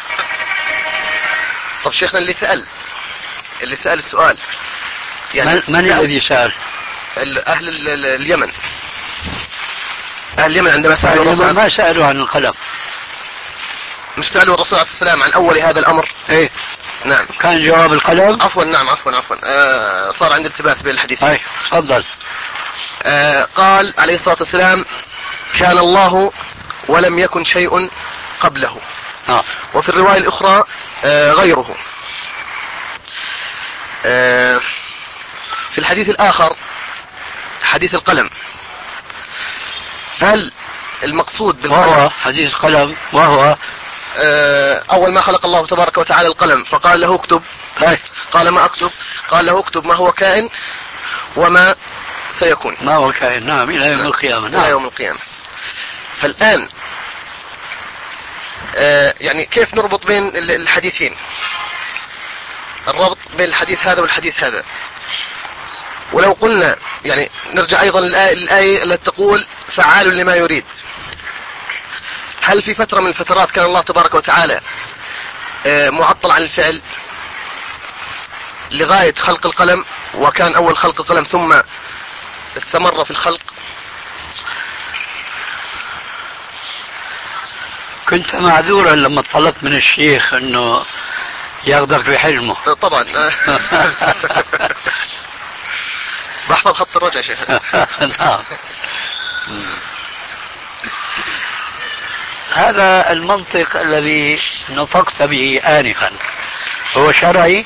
طب شيخنا اللي سأل السؤال يعني من الذي سأل؟ أهل اليمن. أهل اليمن عندما سألوا الرسول ما سألوا عن القلم، مش سألوا الرسول عليه السلام عن أول هذا الأمر. ايه نعم. كان جواب القلم. عفوا نعم عفوا صار عندي التباس بين الحديثين. ايه تفضل. قال عليه الصلاة والسلام كان الله ولم يكن شيء قبله. وفي الرواية الأخرى غيره. في الحديث الآخر حديث القلم، هل المقصود بالقلم وهو حديث القلم وهو أول ما خلق الله تبارك وتعالى القلم فقال له اكتب، قال ما أكتب؟ قال له اكتب ما هو كائن وما سيكون. ما هو كائن، نعم، إلى يوم القيامة. نعم. إلى يوم القيامة. فالآن يعني كيف نربط بين الحديثين، الربط بين الحديث هذا والحديث هذا؟ ولو قلنا يعني نرجع أيضا للآية التي تقول فعال لما يريد، هل في فترة من الفترات كان الله تبارك وتعالى معطل عن الفعل لغاية خلق القلم، وكان أول خلق القلم ثم استمر في الخلق؟ كنت معذورا لما طلبت من الشيخ انه ياخذك بحلمه. طبعا. بحفظ خط الرجع شيخ. نعم. هذا المنطق الذي نطقت به آنفا هو شرعي؟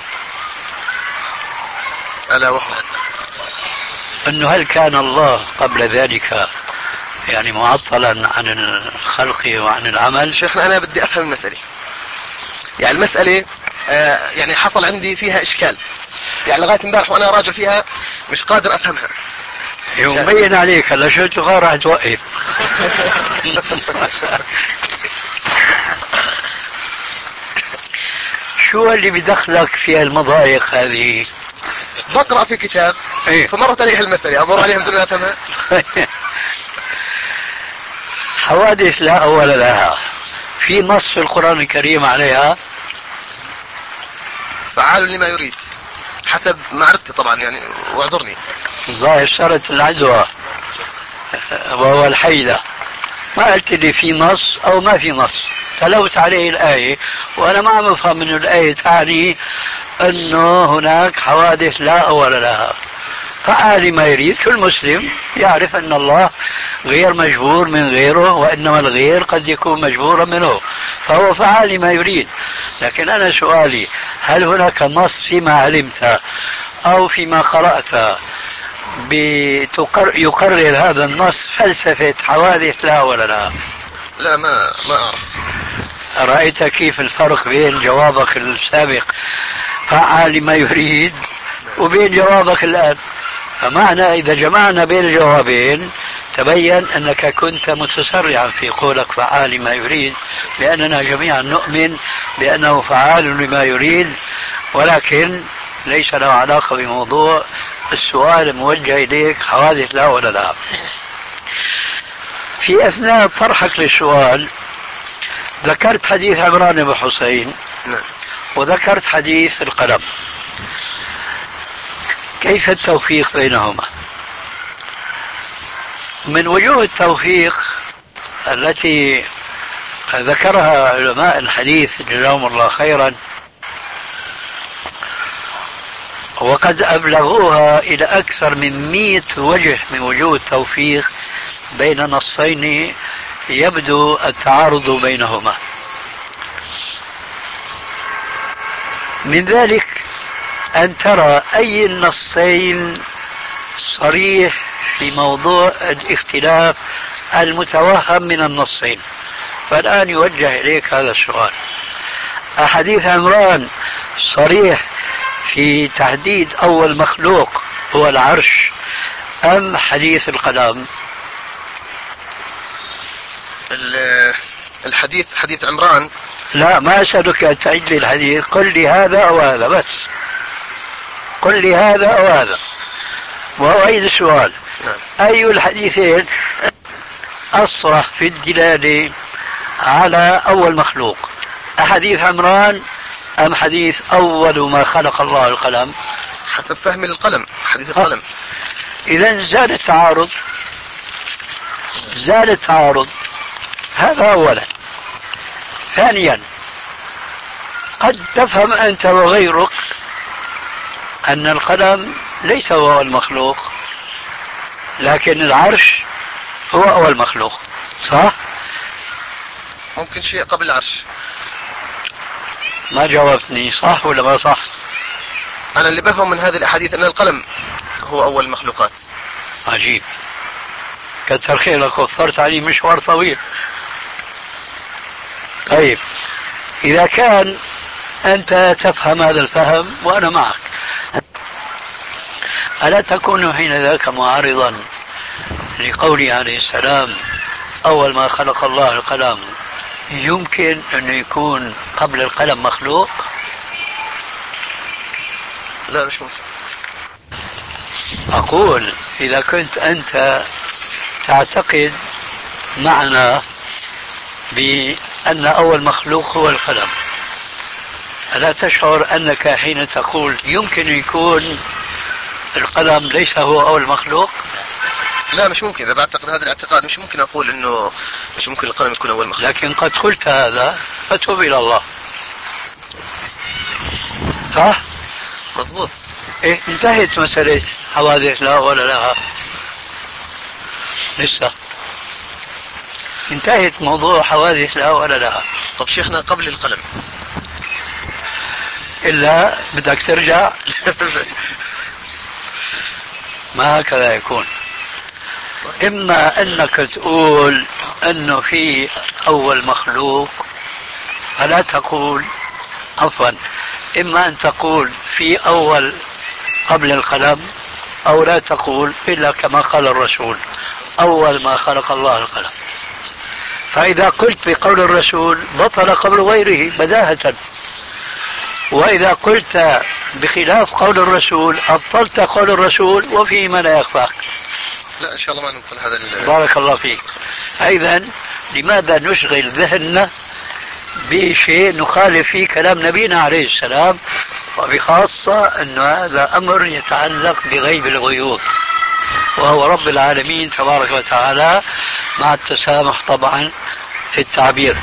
ألا وهو أنه هل كان الله قبل ذلك يعني معطلا عن الخلق وعن العمل؟ شيخنا أنا بدي أفهم المسألة، يعني المسألة يعني حصل عندي فيها إشكال، يعني لغاية امبارح وأنا راجع فيها مش قادر أفهمها. مبين عليك هلا شو تبغى راح توقف. شو اللي بدخلك في المضايق هذه؟ بقرأ في كتاب فمرت عليها المسألة أمر عليها بدون أفهمها. حوادث لا أول لها، في نص في القرآن الكريم عليها؟ فعال لما يريد حسب معرفتي طبعا يعني، واعذرني. ظاهر صارت العدوى وهو الحيدة، ما قلت لي في نص أو ما في نص، تلوت عليه الآية وأنا ما عم أفهم من الآية تعني أنه هناك حوادث لا أول لها. فعال ما يريد، كل مسلم يعرف أن الله غير مجبور من غيره، وإنما الغير قد يكون مجبورا منه، فهو فعال ما يريد. لكن أنا سؤالي هل هناك نص فيما علمت أو فيما قرأت يقرر هذا النص فلسفة حوادث لا ولا لا؟ لا ما أعرف. رأيت كيف الفرق بين جوابك السابق فعال ما يريد وبين جوابك الآن؟ فمعنى إذا جمعنا بين الجوابين تبين أنك كنت متسرعا في قولك فعال ما يريد، لأننا جميعا نؤمن بأنه فعال لما يريد ولكن ليس له علاقة بموضوع السؤال موجه إليك، حوادث لا ولا لا. في أثناء طرحك للسؤال ذكرت حديث عمران بن حسين وذكرت حديث القلم، كيف التوفيق بينهما؟ من وجوه التوفيق التي ذكرها علماء الحديث جزاهم الله خيرا، وقد أبلغوها إلى أكثر من 100 وجه من وجوه التوفيق بين نصين يبدو التعارض بينهما. من ذلك أن ترى أي النصين صريح في موضوع الاختلاف المتوهم من النصين. فالآن يوجه إليك هذا السؤال: أحاديث عمران صريح في تحديد أول مخلوق هو العرش أم حديث القلم؟ الحديث حديث عمران. لا، ما أسألك أن تعيد لي الحديث، قل لي هذا أو هذا بس، قل لي هذا أو هذا وأعيد السؤال. أي الحديثين أصرح في الدلالة على أول مخلوق، أحاديث عمران أم حديث أول ما خلق الله القلم؟ حسب فهم القلم، حديث القلم. إذا زال التعارض، زال التعارض. هذا أولا. ثانيا، قد تفهم أنت وغيرك أن القلم ليس هو المخلوق، لكن العرش هو أول مخلوق، صح؟ ممكن شيء قبل العرش. ما جاوبتني، صح ولا ما صح؟ أنا اللي بفهم من هذه الأحاديث أن القلم هو أول المخلوقات. عجيب، كتر خيرك، وفرت علي مشوار طويل. طيب، إذا كان أنت تفهم هذا الفهم وأنا معك، ألا تكون حين ذاك معارضا لقوله عليه السلام أول ما خلق الله القلم؟ يمكن أن يكون قبل القلم مخلوق؟ لا، مش ممكن. أقول إذا كنت أنت تعتقد معنا بأن أول مخلوق هو القلم، ألا تشعر أنك حين تقول يمكن يكون القلم ليس هو أول مخلوق؟ لا، مش ممكن. إذا بعتقد هذا الاعتقاد مش ممكن أقول إنه مش ممكن القلم يكون أول مخلوق. لكن قد قلت هذا فتوب إلى الله، صح؟ مضبوط. إيه، انتهت مسألة حوادث لا ولا لها، لسه انتهت موضوع حوادث لا ولا لها. طب شيخنا قبل القلم إلا بدك ترجع ما هكذا يكون. إما أنك تقول أنه في أول مخلوق، فلا تقول، عفوا، إما أن تقول في أول قبل القلم، أو لا تقول إلا كما قال الرسول أول ما خلق الله القلم. فإذا قلت بقول الرسول بطل قول غيره بداهة، وإذا قلت بخلاف قول الرسول أبطلت قول الرسول وفيه ما لا يخفاك. لا، إن شاء الله ما نبطل هذا. بارك الله فيك. إذن لماذا نشغل ذهننا بشيء نخالف فيه كلام نبينا عليه السلام، وبخاصة أن هذا أمر يتعلق بغيب الغيوب وهو رب العالمين تبارك وتعالى، مع التسامح طبعا في التعبير.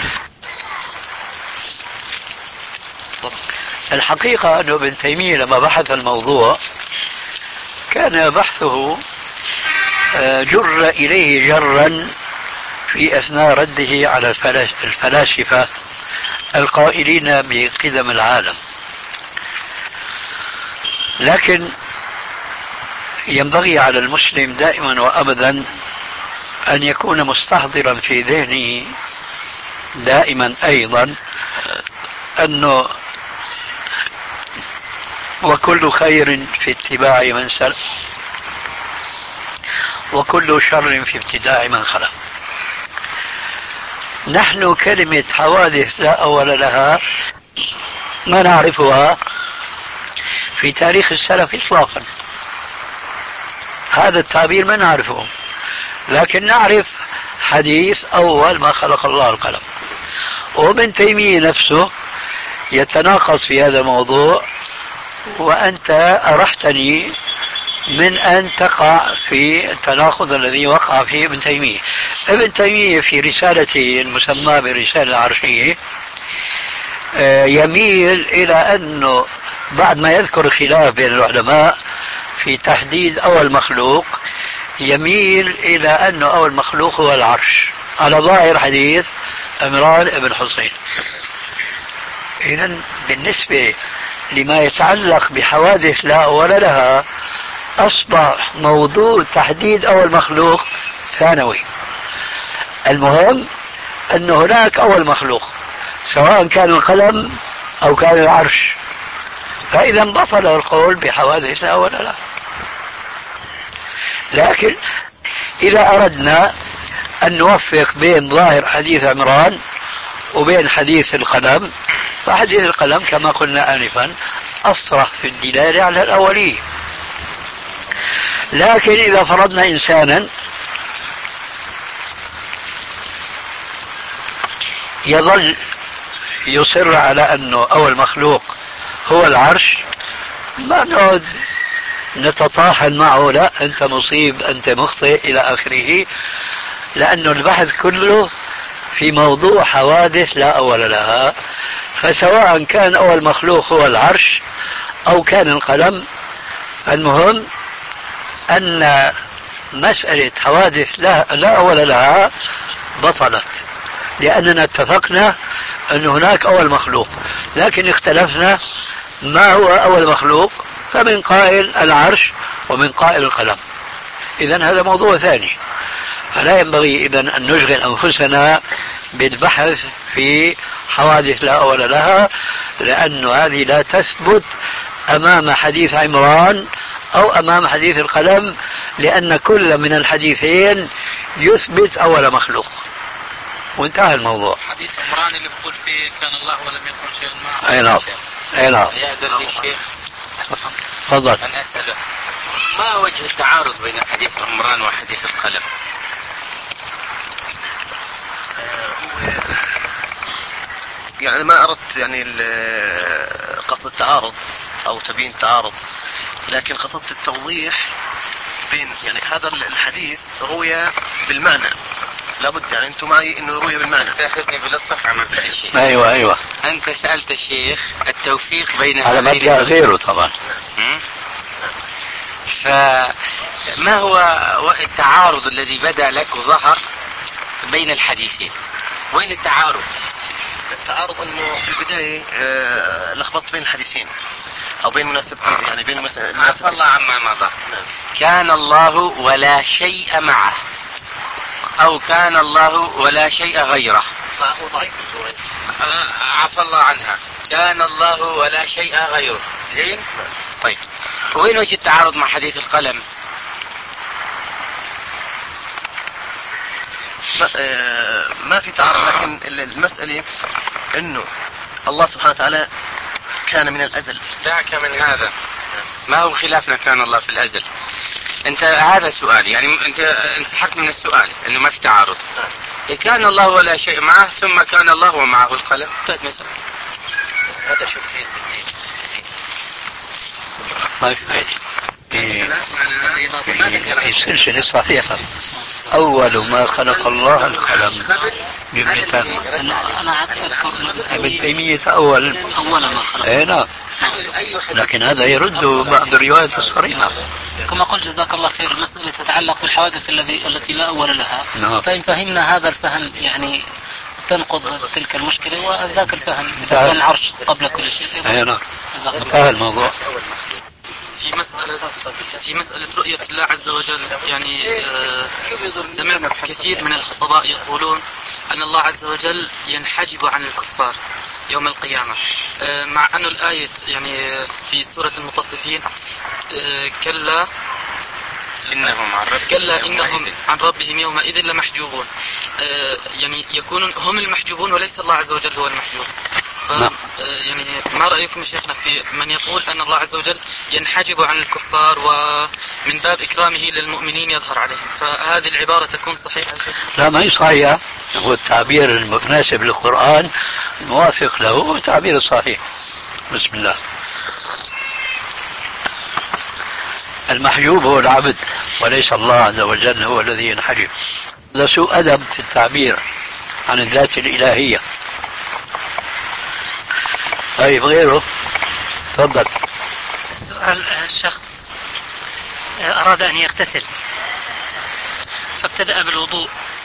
الحقيقة أنه ابن تيمية لما بحث الموضوع كان بحثه جر إليه جرا في أثناء رده على الفلاسفة القائلين بقدم العالم، لكن ينبغي على المسلم دائما وأبدا أن يكون مستحضرا في ذهنه دائما أيضا أنه وكل خير في اتباع من سلف وكل شر في ابتداع من خلق. نحن كلمة حوادث لا أول لها ما نعرفها في تاريخ السلف إطلاقا. هذا التعبير ما نعرفه، لكن نعرف حديث أول ما خلق الله القلم. وابن تيمية نفسه يتناقض في هذا الموضوع، وأنت أرحتني من أن تقع في التناقض الذي وقع فيه ابن تيمية. ابن تيمية في رسالته المسماة بالرسالة العرشية يميل إلى أنه بعد ما يذكر خلاف بين العلماء في تحديد أول مخلوق، يميل إلى أنه أول مخلوق هو العرش على ظاهر حديث عمران بن حسين. إذن بالنسبة لما يتعلق بحوادث لا أول لها، أصبح موضوع تحديد أول مخلوق ثانوي. المهم أن هناك أول مخلوق، سواء كان القلم أو كان العرش، فإذا بطل القول بحوادث لا أول لها. لكن إذا أردنا أن نوفق بين ظاهر حديث عمران وبين حديث القلم، فحديث القلم كما قلنا آنفا أصرح في الدلالة على الأولية. لكن إذا فرضنا إنسانا يظل يصر على أنه أول مخلوق هو العرش، ما نقعد نتطاحن معه، لا أنت مصيب أنت مخطئ إلى آخره، لأنه البحث كله في موضوع حوادث لا أول لها. فسواء كان أول مخلوق هو العرش أو كان القلم، المهم أن مسألة حوادث لا أول لها بطلت، لأننا اتفقنا أن هناك أول مخلوق، لكن اختلفنا ما هو أول مخلوق، فمن قائل العرش ومن قائل القلم. إذن هذا موضوع ثاني، فلا ينبغي إذن أن نشغل أنفسنا بالبحث في حوادث لا أول لها، لأن هذه لا تثبت أمام حديث عمران أو أمام حديث القلم، لأن كل من الحديثين يثبت أول مخلوق، وانتهى الموضوع. حديث عمران اللي بقول فيه كان الله ولم يكن شيء معه. أي نعم، أي نعم. يا ذا الشيخ، تفضل. أنا أسأله ما وجه التعارض بين حديث عمران وحديث القلم؟ يعني ما أردت يعني قصد التعارض أو تبيين التعارض، لكن قصدت التوضيح بين يعني هذا الحديث روي بالمعنى، لابد يعني أنتم معي إنه روي بالمعنى. تأخذني بالصف عملت الشيخ. أيوة. أنت سألت الشيخ التوفيق بين على مبدأ غيره طبعا. فما هو التعارض الذي بدأ لك وظهر بين الحديثين؟ وين التعارض؟ التعارض انه في البداية لخبطت بين الحديثين او بين مناسب، يعني بين عفى الله عما مضى. كان الله ولا شيء معه، او كان الله ولا شيء غيره. هو ضعيف شوي. عفى الله عنها. كان الله ولا شيء غيره. زين. طيب وين وجه التعارض مع حديث القلم؟ ما في تعارض، لكن المسألة انه الله سبحانه وتعالى كان من الازل. دعك من هذا، ما هو خلافنا كان الله في الازل. انت هذا سؤال، يعني انت انسحبت من السؤال انه ما في تعارض. كان الله ولا شيء معه ثم كان الله ومعه القلم. انتهت مسألة. هذا شوف فيه ما في السلسلة الصحيحة أول ما خلق الله القلم جملتان. أنا أذكر ابن تيمية أول ما خلق. أي نعم، لكن هذا يرد بعض الروايات الصريحة. كما قلت جزاك الله خير، المسألة تتعلق بالحوادث التي لا أول لها. نعم. فإن فهمنا هذا الفهم يعني تنقض تلك المشكلة، وذاك الفهم إذا كان العرش قبل كل شيء. أي نعم، انتهى الموضوع. في مسألة رؤية الله عز وجل، يعني سمعنا كثير من الخطباء يقولون أن الله عز وجل ينحجب عن الكفار يوم القيامة، مع أن الآية يعني في سورة المطففين كلا إنهم عن ربهم يومئذ لمحجوبون، يعني يكونون هم المحجوبون وليس الله عز وجل هو المحجوب. نعم. يعني ما رأيكم شيخنا في من يقول أن الله عز وجل ينحجب عن الكفار ومن باب إكرامه للمؤمنين يظهر عليهم، فهذه العبارة تكون صحيحة؟ لا، ما هي صحيحة. هو التعبير المناسب للقرآن الموافق له هو التعبير الصحيح. بسم الله. المحجوب هو العبد وليس الله عز وجل هو الذي ينحجب. هذا سوء أدب في التعبير عن الذات الإلهية. طيب غيره؟ تفضل. سؤال شخص أراد أن يغتسل فابتدأ بالوضوء.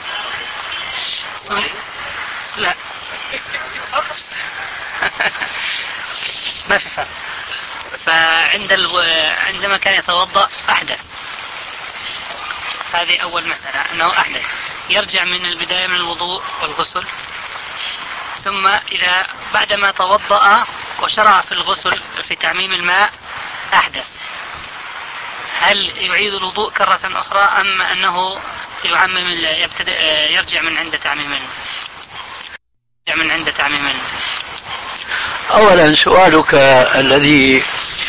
لا ما في فرق. عندما كان يتوضأ أحدث. هذه أول مسألة، أنه أحدث يرجع من البداية من الوضوء والغسل، ثم إذا بعدما توضأ وشرع في الغسل في تعميم الماء أحدث، هل يعيد الوضوء كرة أخرى أم أنه يرجع من عند تعميم الماء؟ أولا سؤالك الذي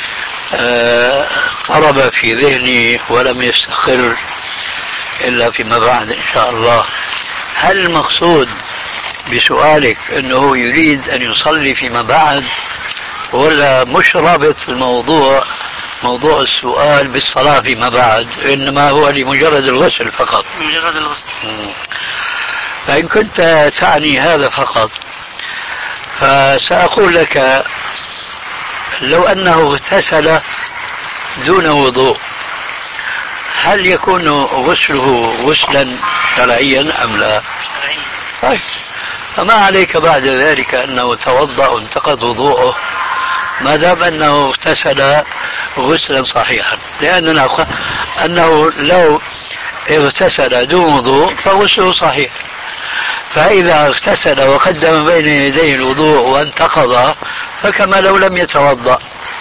قرب في ذهني ولم يستقر إلا فيما بعد إن شاء الله، هل المقصود بسؤالك أنه يريد أن يصلي فيما بعد، ولا مش رابط الموضوع موضوع السؤال بالصلاة فيما بعد، إنما هو لمجرد الغسل فقط؟ مجرد الغسل. فإن كنت تعني هذا فقط فسأقول لك لو أنه اغتسل دون وضوء هل يكون غسله غسلا شرعيا أم لا؟ شرعيا. طيب، فما عليك بعد ذلك أنه توضأ وانتقض وضوءه ما دام أنه اغتسل غسلا صحيحا، لأننا أنه لو اغتسل دون وضوء فغسله صحيح، فإذا اغتسل وقدم بين يديه الوضوء وانتقض فكما لو لم يتوضأ.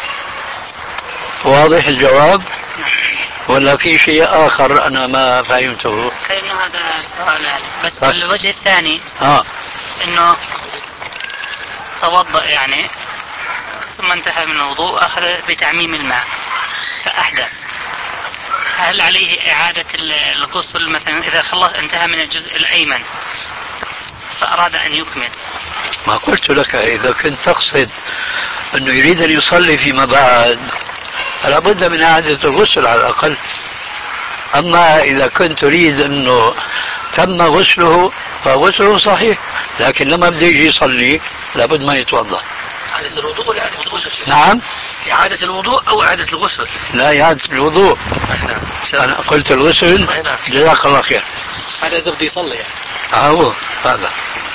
واضح الجواب ولا في شيء آخر أنا ما فهمته؟ كأنه هذا سؤال يعني. بس الوجه الثاني إنه توضأ يعني ثم انتهى من الوضوء وأخذ بتعميم الماء فأحدث، هل عليه إعادة الغسل مثلا إذا خلص انتهى من الجزء الأيمن فأراد أن يكمل؟ ما قلت لك إذا كنت تقصد أنه يريد أن يصلي فيما بعد فلا بد من إعادة الغسل على الأقل. أما إذا كنت تريد أنه تم غسله فغسله صحيح، لكن لما بده يجي يصلي لابد ما يتوضأ. إعادة الوضوء ولا إعادة الغسل؟ نعم، إعادة الوضوء أو إعادة الغسل؟ لا، إعادة الوضوء. أنا قلت الغسل. جزاك الله خير. هذا إذا بده يصلي يعني. هو هذا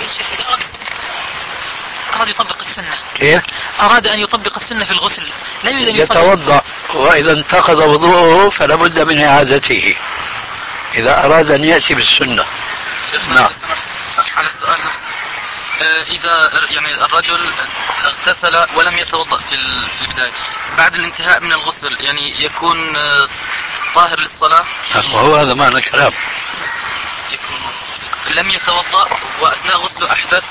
أراد يطبق السنة. كيف؟ أراد أن يطبق السنة في الغسل، لا يريد أن يتوضأ، وإذا انتقض وضوءه فلا بد من إعادته إذا أراد أن يأتي بالسنة. نعم. على السؤال نفسه، إذا يعني الرجل اغتسل ولم يتوضأ في البداية، بعد الانتهاء من الغسل يعني يكون طاهر للصلاة؟ وهو هذا معنى الكلام. يكون لم يتوضأ وأثناء غسله أحدث.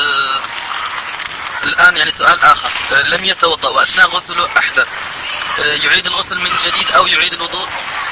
الآن يعني سؤال آخر، لم يتوضأ وأثناء غسله أحدث، يعيد الغسل من جديد أو يعيد الوضوء؟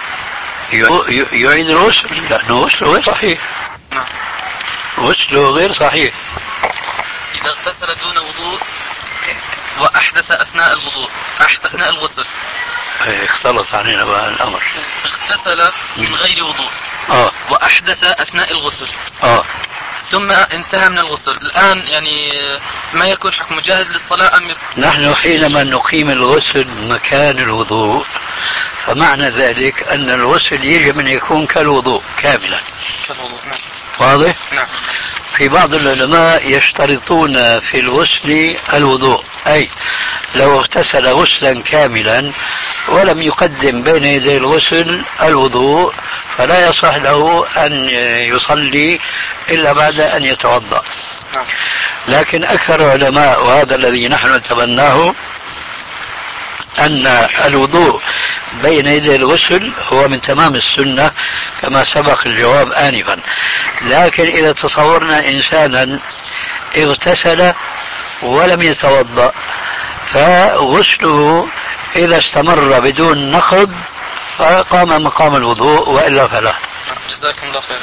يعيد الغسل لأنه غسله غير صحيح. نعم، غسله غير صحيح. إذا اغتسل دون وضوء وأحدث أثناء الوضوء أثناء الغسل. اختلط علينا بقى الأمر. اغتسل من غير وضوء وأحدث أثناء الغسل ثم انتهى من الغسل، الآن يعني ما يكون حكم جاهز للصلاة أم نحن حينما نقيم الغسل مكان الوضوء فمعنى ذلك أن الغسل يجب أن يكون كالوضوء كاملا. نعم. واضح؟ نعم. في بعض العلماء يشترطون في الغسل الوضوء، أي لو اغتسل غسلا كاملا ولم يقدم بين يدي الغسل الوضوء فلا يصح له أن يصلي إلا بعد أن يتوضأ. لكن أكثر العلماء، وهذا الذي نحن نتبناه، أن الوضوء بين يدي الغسل هو من تمام السنة كما سبق الجواب آنفا. لكن إذا تصورنا إنسانا اغتسل ولم يتوضأ، فغسله إذا استمر بدون نقض فقام مقام الوضوء، وإلا فلا. جزاكم الله خير.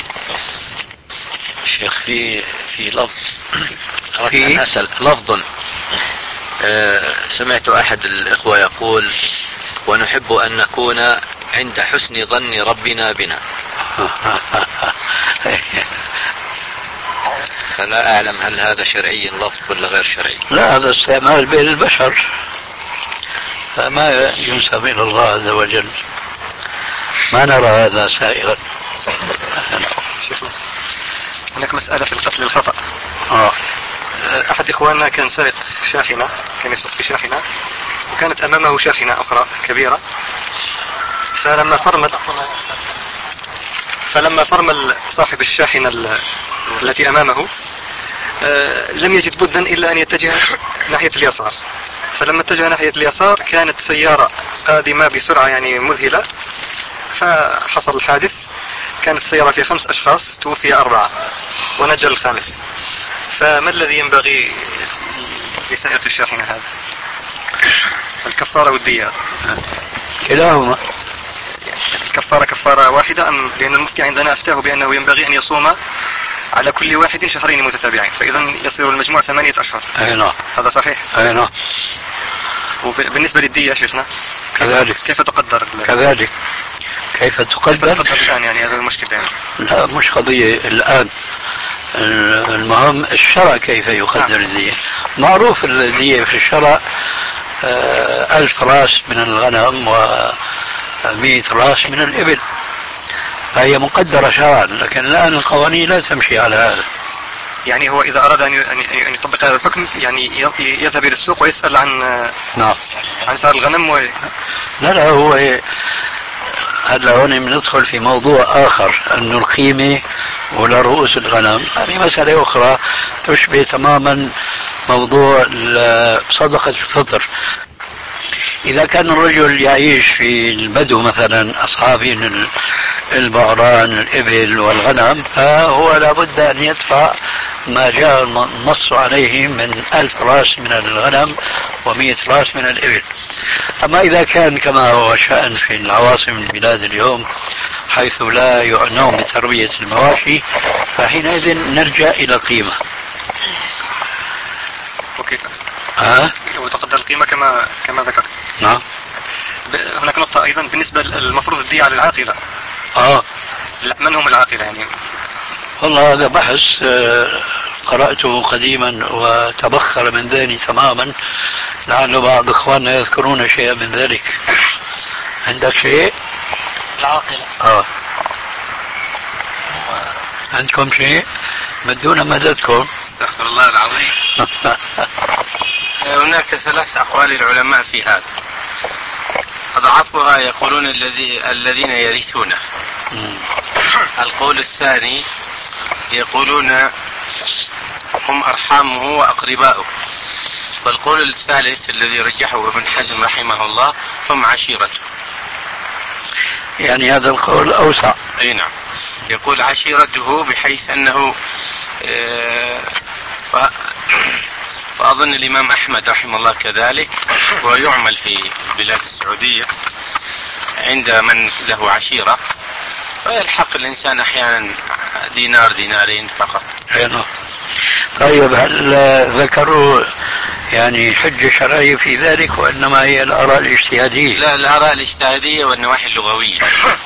شيخ في لفظ أردت أن أسأل لفظ. سمعت أحد الإخوة يقول: ونحب أن نكون عند حسن ظن ربنا بنا. فلا أعلم هل هذا شرعي اللفظ ولا غير شرعي. لا، هذا استعمال بين البشر، فما ينسب إلى الله عز وجل، ما نرى هذا سائغا. هناك مسألة في القتل الخطأ. أحد إخواننا كان سائق شاحنة، كان يسوق في شاحنة، وكانت أمامه شاحنة أخرى كبيرة، فلما فرمل صاحب الشاحنة التي أمامه لم يجد بدا إلا أن يتجه ناحية اليسار. فلما اتجه ناحية اليسار كانت سيارة قادمة بسرعة يعني مذهلة، فحصل الحادث. كانت السيارة فيها 5 أشخاص، توفي 4 ونجا الخامس. فما الذي ينبغي لسائق الشاحنة هذا؟ الكفارة والدية كلاهما. الكفارة كفارة واحدة أم؟ لأن المفتي عندنا أفتاه بأنه ينبغي أن يصوم على كل واحد 2 شهرين متتابعين، فإذا يصير المجموع 8 أشهر. أي نعم. هذا صحيح؟ أي نعم. وبالنسبة للدية شيخنا كذلك. كيف تقدر؟ كذلك. كيف تقدر الآن؟ يعني هذا المشكلة يعني. لا، مش قضية الآن، المهم الشرع كيف يقدر الدية. معروف الدية في الشرع 1000 راس من الغنم و100 راس من الإبل، فهي مقدرة شرعا، لكن الآن القوانين لا تمشي على هذا. يعني هو إذا أراد أن يطبق هذا الحكم يعني يذهب إلى السوق ويسأل عن عن سعر الغنم لا، هو هلا هون بندخل في موضوع آخر، أن القيمة ولا رؤوس الغنم هذه مسألة أخرى تشبه تماما موضوع صدقة الفطر. إذا كان الرجل يعيش في البدو مثلا، أصحاب البعران الإبل والغنم، فهو لابد أن يدفع ما جاء النص عليه من 1000 راس من الغنم و100 راس من الإبل. أما إذا كان كما هو شأن في العواصم البلاد اليوم حيث لا يعنون بتربية المواشي، فحينئذ نرجع إلى قيمة. وكيف؟ وتقدر القيمة كما ذكرت. نعم. هناك نقطة أيضا بالنسبة للمفروض الدية على العاقلة. من هم العاقلة يعني؟ والله هذا بحث قرأته قديما وتبخر من ذهني تماما، لعل بعض إخواننا يذكرون شيئا من ذلك. عندك شيء؟ العاقلة. عندكم شيء؟ مدونا مددكم. استغفر الله العظيم. هناك 3 أقوال العلماء في هذا. أضعفها يقولون الذين يرثونه. القول الثاني يقولون هم أرحامه وأقرباؤه. والقول الثالث الذي رجحه ابن حزم رحمه الله هم عشيرته. يعني هذا القول أوسع. أي نعم، يقول عشيرته بحيث أنه وأظن الإمام أحمد رحمه الله كذلك، ويعمل في البلاد السعودية عند من له عشيرة، فيلحق الإنسان أحيانا دينار دينارين فقط. طيب، هل ذكروا يعني حجة شرعية في ذلك وإنما هي الآراء الاجتهادية؟ لا، الآراء الاجتهادية والنواحي اللغوية.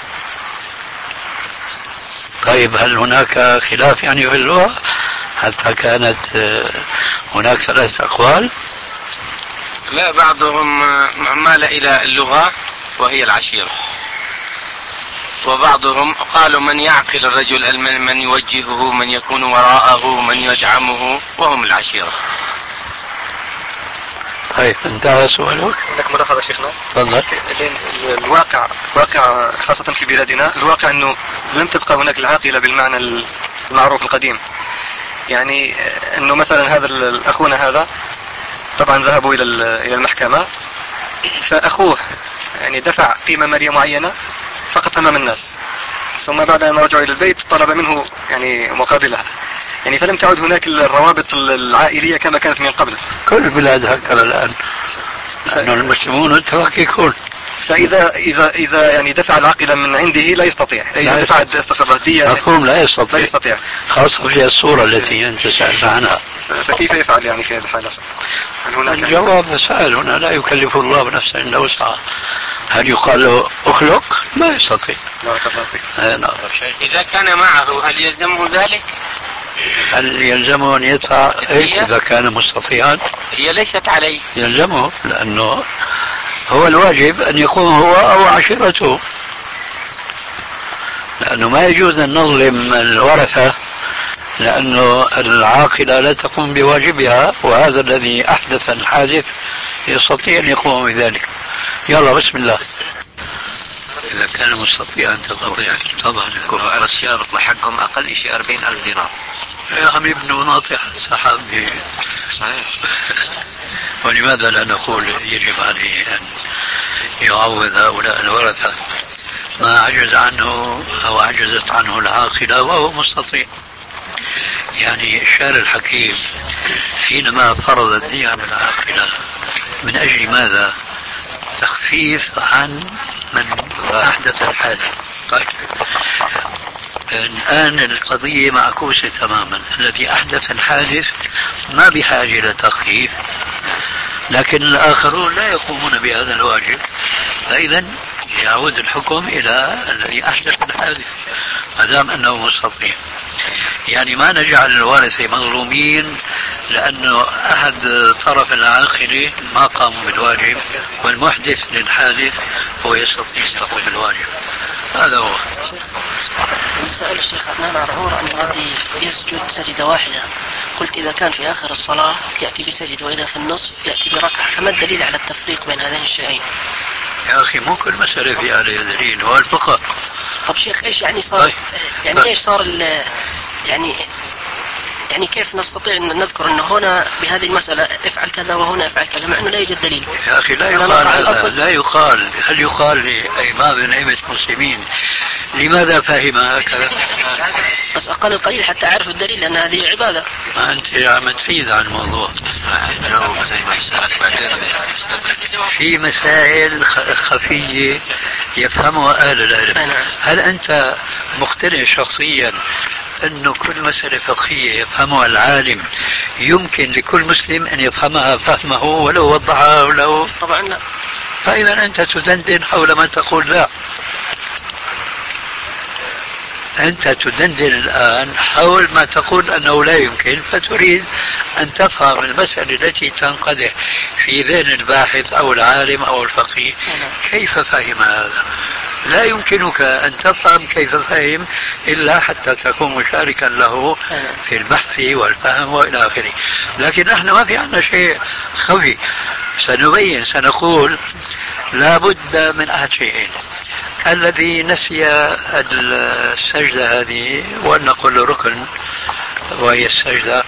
طيب، هل هناك خلاف يعني في اللغة حتى كانت هناك 3 أقوال؟ لا، بعضهم مال إلى اللغة وهي العشيرة، وبعضهم قالوا من يعقل الرجل، من يوجهه، من يكون وراءه، من يدعمه، وهم العشيرة. طيب، انتهى سؤالك؟ لك ملاحظة شيخنا؟ تفضل. الواقع خاصة في بلادنا، الواقع أنه لم تبقى هناك العاقلة بالمعنى المعروف القديم. يعني أنه مثلا هذا أخونا هذا طبعا ذهبوا إلى المحكمة، فأخوه يعني دفع قيمة مالية معينة فقط أمام الناس، ثم بعد ما رجعوا إلى البيت طلب منه يعني مقابلها. يعني فلم تعد هناك الروابط العائلية كما كانت من قبل. كل البلاد هكذا الآن، لأن المسلمون متفككون. فإذا يعني دفع العقل من عنده لا يستطيع، إذا دفع الاستقراراتية مفهوم لا يستطيع. خاصة في الصورة التي أنت سألت عنها. فكيف يفعل يعني في هذه الحالة؟ الجواب سهل، هنا لا يكلف الله بنفسا إلا وسعها. هل يقال له اخلق؟ ما يستطيع. إذا كان معه هل يلزمه ذلك؟ هل يلزمه أن يدفع إذا كان مستطيعا؟ هي ليست عليه. يلزمه، لأنه هو الواجب أن يكون هو أو عشيرته، لأنه ما يجوز أن نظلم الورثة، لأنه العاقلة لا تقوم بواجبها، وهذا الذي أحدث الحادث يستطيع أن يقوم بذلك. يلا بسم الله. إذا كان مستطيعا تستطيع طبعا يكون الشارط لحقهم أقل شيء 40,000 دينار. يا عم يبنوا ناطح السحاب. صحيح. ولماذا لا نقول يجب عليه أن يعوض هؤلاء الورثة ما عجز عنه أو عجزت عنه العاقلة وهو مستطيع؟ يعني الشارع الحكيم حينما فرض الدية على العاقلة من أجل ماذا؟ تخفيف عن من أحدث الحادث. طيب الآن القضية معكوسة تماما، الذي أحدث الحادث ما بحاجة إلى تخفيف، لكن الآخرون لا يقومون بهذا الواجب، فإذا يعود الحكم إلى الذي أحدث الحادث ما دام أنه مستطيع. يعني ما نجعل الوارثة مظلومين لأنه أحد طرف العاقلة ما قاموا بالواجب، والمحدث للحادث هو يستطيع يقوم بالواجب. هذا هو. سأل الشيخ عدنان عرعور أن الذي يسجد سجدة واحدة، قلت إذا كان في آخر الصلاة يأتي بسجد، وإذا في النصف يأتي بركعة، فما الدليل على التفريق بين هذين الشيئين؟ يا أخي مو كل مسألة في عليها دليل، هو الفقه. طب شيخ إيش يعني صار؟ يعني إيش صار يعني كيف نستطيع أن نذكر أن هنا بهذه المسألة افعل كذا وهنا افعل كذا مع أنه لا يوجد دليل؟ يا أخي لا يقال هذا، لا يقال. هل يقال لإمام من أئمة المسلمين لماذا فهم هكذا؟ بس أقل القليل حتى أعرف الدليل، لأن هذه عبادة. ما أنت عم تحيد عن الموضوع. في مسائل خفية يفهمها أهل العلم. هل أنت مقتنع شخصيا أنه كل مسألة فقهية يفهمها العالم يمكن لكل مسلم أن يفهمها فهمه ولو وضحها ولو؟ طبعا لا. فإذا أنت تدندن حول ما تقول لا. أنت تدندن الآن حول ما تقول أنه لا يمكن، فتريد أن تفهم المسألة التي تنقدح في ذهن الباحث أو العالم أو الفقيه كيف فهم هذا. لا يمكنك أن تفهم كيف فهم إلا حتى تكون مشاركا له في البحث والفهم وإلى آخره. لكن نحن ما في عندنا شيء خفي، سنبين، سنقول لا بد من أحد شيئين: الذي نسي السجدة هذه، وأن نقول ركن وهي السجدة،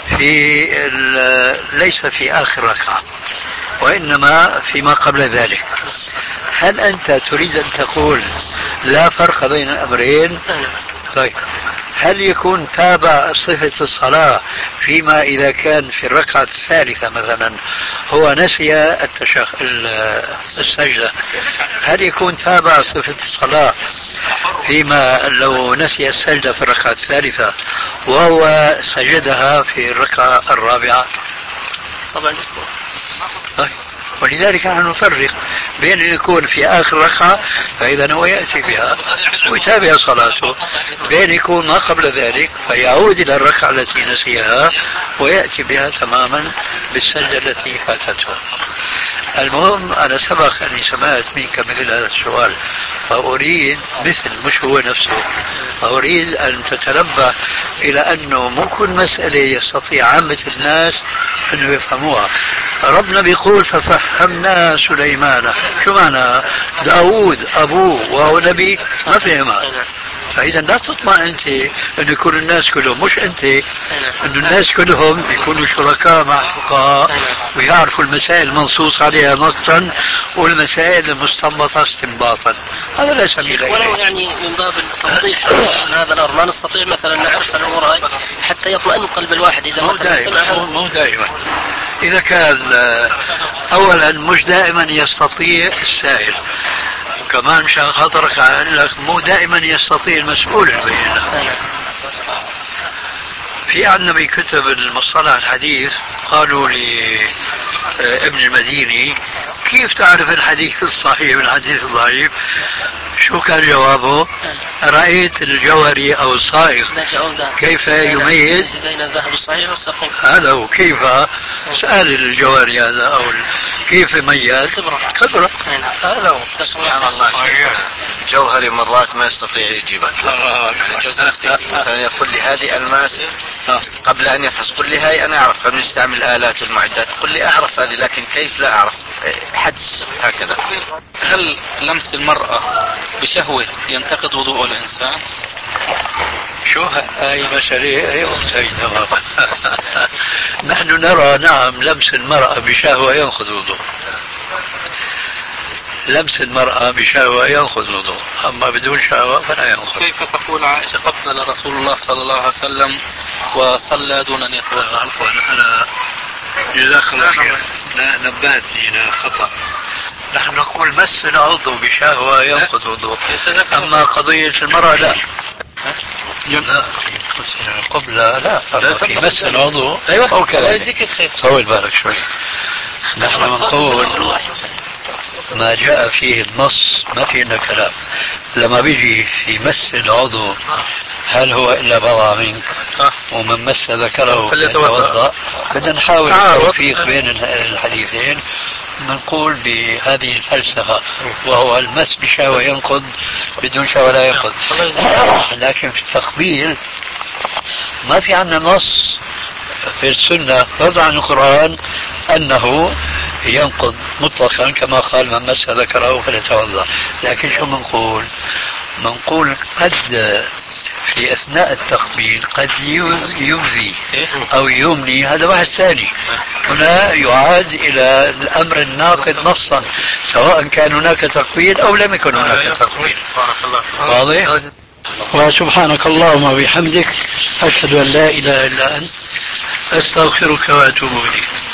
ليس في آخر ركعة وإنما فيما قبل ذلك. هل أنت تريد أن تقول لا فرق بين الأمرين؟ طيب هل يكون تابع صفة الصلاة فيما إذا كان في الركعة الثالثة مثلا هو نسي السجدة، هل يكون تابع صفة الصلاة فيما لو نسي السجدة في الركعة الثالثة وهو سجدها في الركعة الرابعة؟ طبعا. طيب ولذلك نحن نفرق بين أن يكون في آخر ركعة فإذا هو يأتي بها ويتابع صلاته، بين يكون ما قبل ذلك فيعود إلى الركعة التي نسيها ويأتي بها تماما بالسجدة التي فاتته. المهم أنا سبق أني سمعت منك مثل هذا السؤال، فأريد مش هو نفسه، فأريد أن تتنبه إلى أنه مو كل مسألة يستطيع عامة الناس أنه يفهموها. ربنا بيقول ففهمنا سليمان، شو معنى؟ داود أبوه وهو نبي ما فهمها، فإذا لا تطمع أنت أن يكون الناس كلهم، مش أنت، أن الناس كلهم يكونوا شركاء مع الفقهاء ويعرفوا المسائل المنصوص عليها نصا والمسائل المستنبطة استنباطا. هذا لا يسمى ولو يعني من باب التوضيح من هذا الأمر ما نستطيع مثلا نعرف الأمور هاي حتى يطمئن قلب الواحد إذا مو دائما. إذا كان أولا مش دائما يستطيع السائل، وكمان مشان خاطرك أقول لك مو دائما يستطيع المسؤول البينة. في عندنا بكتب المصطلح الحديث قالوا لابن المديني كيف تعرف الحديث الصحيح من الحديث الضعيف؟ شو كان جوابه؟ رأيت الجوهري أو الصائغ كيف يميز بين الذهب الصحيح والسقيم. هذا هو. كيف سأل الجوهري هذا أو كيف يميز؟ خبرة. هذا هو. سبحان الله. جوهري مرات ما يستطيع يجيبك، يعني مثلا يقول لي هذه ألماس قبل أن يفحص، قل لي هاي أنا أعرف قبل نستعمل الآلات والمعدات، قل لي أعرف هذه لكن كيف لا أعرف، حدس هكذا. هل لمس المرأة بشهوة ينتقد وضوء الإنسان؟ شو هاي مسألة أيوة تمام. نحن نرى نعم لمس المرأة بشهوة ينقض وضوء، لمس المرأة بشهوة ينقض وضوء، أما بدون شهوة فلا ينقض. كيف تقول عائشة قبل رسول الله صلى الله عليه وسلم وصلى دون أن يتوضأ؟ عفوا أنا جزاك الله خير نبهتني هنا خطأ. نحن نقول مس العضو بشهوة ينقض وضوء، أما قضية المرأة لا. لا قبل لا في مس العضو أو كذلك. طول بالك شوي. نحن نقول ما جاء فيه النص ما فيه إلا كلام. لما بيجي في مس العضو هل هو إلا بضع منك ومن مس ذكره فليتوضأ، بدنا نحاول التوفيق بين الحديثين. نقول بهذه الفلسفة وهو المس بشهوة ينقض بدون شهوة لا ينقض. لكن في التقبيل ما في عندنا نص في السنة رد عن القرآن أنه ينقض مطلقا كما قال من مس ذكره فليتوضأ. لكن شو منقول؟ منقول قد في أثناء التقبيل قد يؤذي أو يمني، هذا واحد ثاني. هنا يعاد إلى الأمر الناقض نصا سواء كان هناك تقبيل أو لم يكن هناك تقبيل. واضح؟ وسبحانك اللهم وبحمدك أشهد أن لا إله إلا أنت أستغفرك وأتوب إليك.